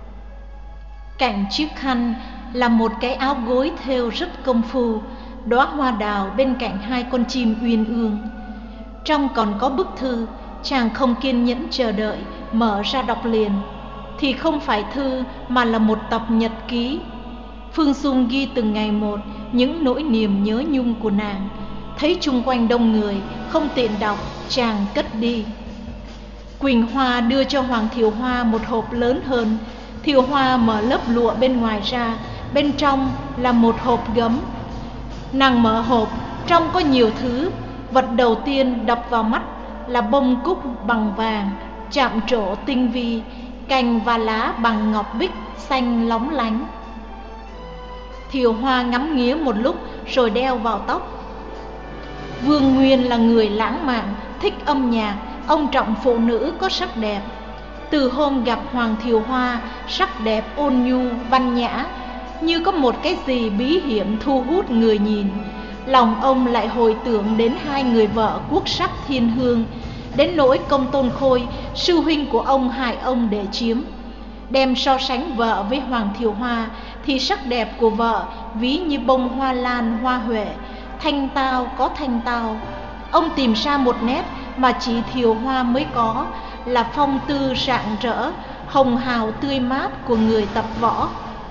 Cạnh chiếc khăn là một cái áo gối thêu rất công phu, đóa hoa đào bên cạnh hai con chim uyên ương. Trong còn có bức thư. Chàng không kiên nhẫn chờ đợi, mở ra đọc liền. Thì không phải thư mà là một tập nhật ký. Phương Dung ghi từng ngày một những nỗi niềm nhớ nhung của nàng. Thấy chung quanh đông người, không tiện đọc, chàng cất đi. Quỳnh Hoa đưa cho Hoàng Thiều Hoa một hộp lớn hơn. Thiều Hoa mở lớp lụa bên ngoài ra, bên trong là một hộp gấm. Nàng mở hộp, trong có nhiều thứ. Vật đầu tiên đập vào mắt là bông cúc bằng vàng, chạm trổ tinh vi, cành và lá bằng ngọc bích xanh lóng lánh. Thiều Hoa ngắm nghía một lúc rồi đeo vào tóc. Vương Nguyên là người lãng mạn, thích âm nhạc, ông trọng phụ nữ có sắc đẹp. Từ hôm gặp Hoàng Thiều Hoa, sắc đẹp ôn nhu, văn nhã, như có một cái gì bí hiểm thu hút người nhìn. Lòng ông lại hồi tưởng đến hai người vợ quốc sắc thiên hương, đến nỗi Công Tôn Khôi, sư huynh của ông hại ông để chiếm. Đem so sánh vợ với Hoàng Thiều Hoa thì sắc đẹp của vợ ví như bông hoa lan hoa huệ, thanh tao có thanh tao. Ông tìm ra một nét mà chỉ Thiều Hoa mới có, là phong tư rạng rỡ, hồng hào tươi mát của người tập võ.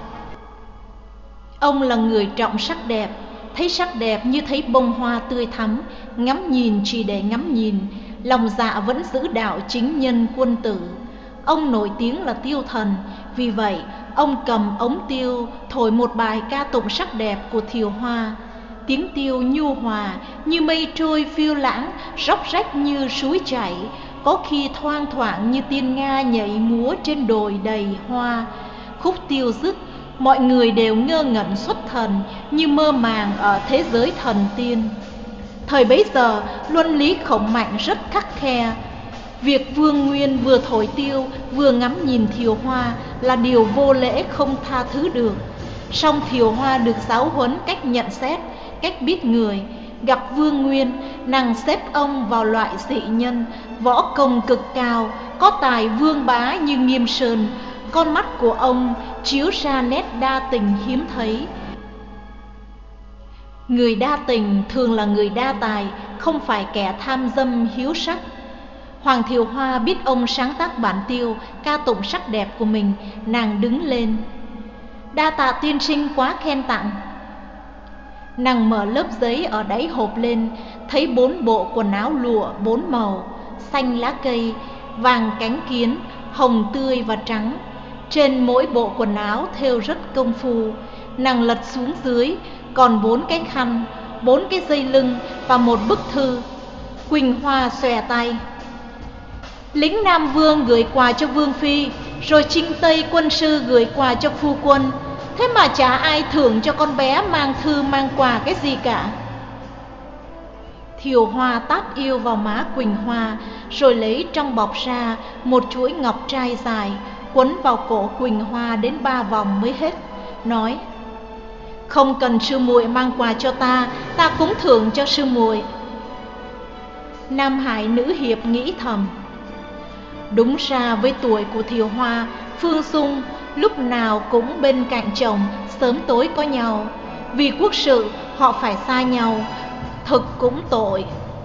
Ông là người trọng sắc đẹp, thấy sắc đẹp như thấy bông hoa tươi thắm, ngắm nhìn chỉ để ngắm nhìn, lòng dạ vẫn giữ đạo chính nhân quân tử. Ông nổi tiếng là tiêu thần, vì vậy ông cầm ống tiêu thổi một bài ca tụng sắc đẹp của Thiều Hoa. Tiếng tiêu nhu hòa như mây trôi phiêu lãng, róc rách như suối chảy, có khi thoang thoảng như tiên nga nhảy múa trên đồi đầy hoa. Khúc tiêu dứt, mọi người đều ngơ ngẩn xuất thần, như mơ màng ở thế giới thần tiên. Thời bấy giờ, luân lý Khổng Mạnh rất khắt khe. Việc Vương Nguyên vừa thổi tiêu vừa ngắm nhìn Thiều Hoa là điều vô lễ không tha thứ được. Song Thiều Hoa được giáo huấn cách nhận xét, cách biết người. Gặp Vương Nguyên, nàng xếp ông vào loại dị nhân, võ công cực cao, có tài vương bá như Nghiêm Sơn. Con mắt của ông chiếu ra nét đa tình hiếm thấy. Người đa tình thường là người đa tài, không phải kẻ tham dâm hiếu sắc. Hoàng Thiều Hoa biết ông sáng tác bản tiêu ca tụng sắc đẹp của mình, nàng đứng lên. Đa tạ tiên sinh quá khen tặng. Nàng mở lớp giấy ở đáy hộp lên, thấy bốn bộ quần áo lụa bốn màu: xanh lá cây, vàng cánh kiến, hồng tươi và trắng. Trên mỗi bộ quần áo thêu rất công phu. Nàng lật xuống dưới còn bốn cái khăn, bốn cái dây lưng và một bức thư. Quỳnh Hoa xòe tay. Lính Nam Vương gửi quà cho Vương Phi, rồi Trinh Tây quân sư gửi quà cho phu quân. Thế mà chả ai thưởng cho con bé mang thư mang quà cái gì cả. Thiều Hoa tát yêu vào má Quỳnh Hoa, rồi lấy trong bọc ra một chuỗi ngọc trai dài, quấn vào cổ Quỳnh Hoa đến ba vòng mới hết. Nói: không cần sư muội mang quà cho ta, ta cũng thưởng cho sư muội. Nam Hải nữ hiệp nghĩ thầm: đúng ra với tuổi của Thiều Hoa, Phương Dung lúc nào cũng bên cạnh chồng, sớm tối có nhau. Vì quốc sự họ phải xa nhau, thực cũng tội.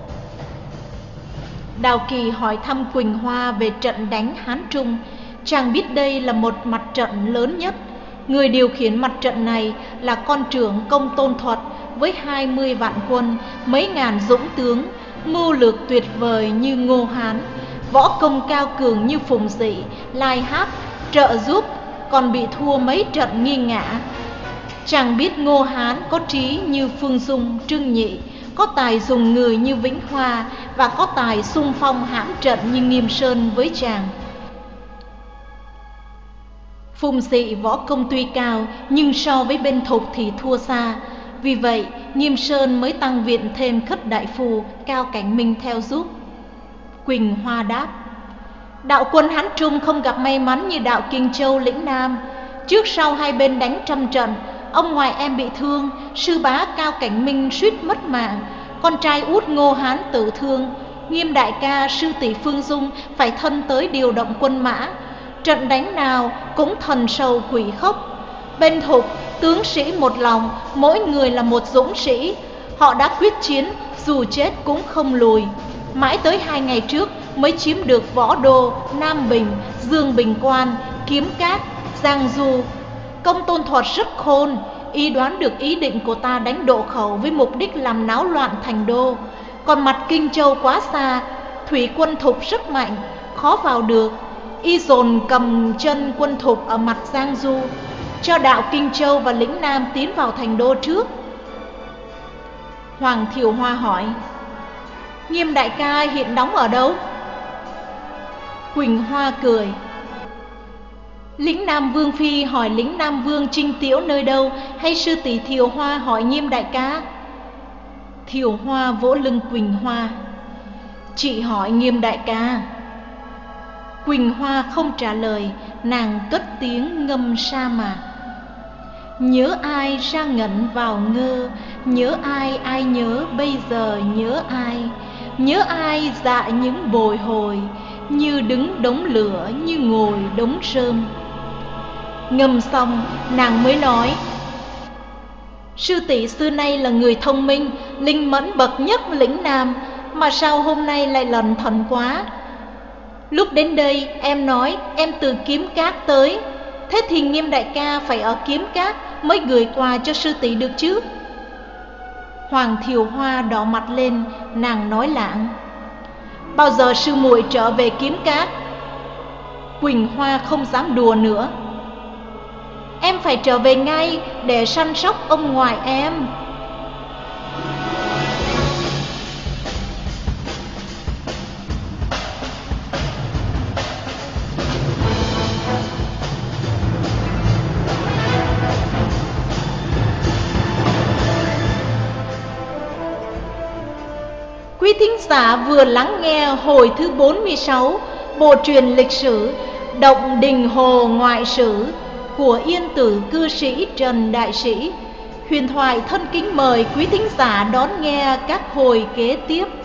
Đào Kỳ hỏi thăm Quỳnh Hoa về trận đánh Hán Trung. Chàng biết đây là một mặt trận lớn nhất. Người điều khiển mặt trận này là con trưởng Công Tôn Thuật với hai mươi vạn quân, mấy ngàn dũng tướng, mưu lược tuyệt vời như Ngô Hán, võ công cao cường như Phùng Dị, Lai Hát, trợ giúp, còn bị thua mấy trận nghiêng ngã. Chàng biết Ngô Hán có trí như Phương Dung, Trương Nhị, có tài dùng người như Vĩnh Hoa, và có tài xung phong hãm trận như Nghiêm Sơn với chàng. Phùng Dị võ công tuy cao, nhưng so với bên Thục thì thua xa. Vì vậy Nghiêm Sơn mới tăng viện thêm Khất Đại Phu, Cao Cảnh Minh theo giúp. Quỳnh Hoa đáp: đạo quân Hán Trung không gặp may mắn như đạo Kinh Châu lĩnh Nam. Trước sau hai bên đánh trăm trận, ông ngoại em bị thương, sư bá Cao Cảnh Minh suýt mất mạng, con trai út Ngô Hán tử thương, Nghiêm đại ca sư tỷ Phương Dung phải thân tới điều động quân mã. Trận đánh nào cũng thần sầu quỷ khốc. Bên Thục tướng sĩ một lòng, mỗi người là một dũng sĩ. Họ đã quyết chiến, dù chết cũng không lùi. Mãi tới hai ngày trước mới chiếm được Võ Đô, Nam Bình, Dương Bình Quan, Kiếm Cát, Giang Du. Công Tôn Thuật rất khôn, y đoán được ý định của ta đánh Độ Khẩu với mục đích làm náo loạn thành đô. Còn mặt Kinh Châu quá xa, thủy quân Thục rất mạnh, khó vào được. Y dồn cầm chân quân Thục ở mặt Giang Du, cho đạo Kinh Châu và lĩnh Nam tiến vào thành đô trước. Hoàng Thiều Hoa hỏi: Nghiêm đại ca hiện đóng ở đâu? Quỳnh Hoa cười: lĩnh Nam Vương Phi hỏi lĩnh Nam Vương Trinh Tiễu nơi đâu, hay sư tỷ Thiều Hoa hỏi Nghiêm đại ca? Thiều Hoa vỗ lưng Quỳnh Hoa. Chị hỏi Nghiêm đại ca. Quỳnh Hoa không trả lời, nàng cất tiếng ngâm sa mạc. Nhớ ai ra ngẩn vào ngơ, nhớ ai ai nhớ bây giờ nhớ ai, nhớ ai dạ những bồi hồi, như đứng đống lửa như ngồi đống rơm. Ngâm xong nàng mới nói: sư tỷ xưa nay là người thông minh, linh mẫn bậc nhất lĩnh Nam, mà sao hôm nay lại lẩn thẩn quá. Lúc đến đây em nói em từ Kiếm Cát tới, thế thì Nghiêm đại ca phải ở Kiếm Cát mới gửi quà cho sư tỷ được chứ. Hoàng Thiều Hoa đỏ mặt lên, nàng nói lạng: bao giờ sư muội trở về Kiếm Cát? Quỳnh Hoa không dám đùa nữa. Em phải trở về ngay để săn sóc ông ngoại em. Quý thính giả vừa lắng nghe hồi thứ bốn mươi sáu bộ truyền lịch sử Động Đình Hồ Ngoại Sử của Yên Tử cư sĩ Trần Đại Sĩ. Huyền Thoại thân kính mời quý thính giả đón nghe các hồi kế tiếp.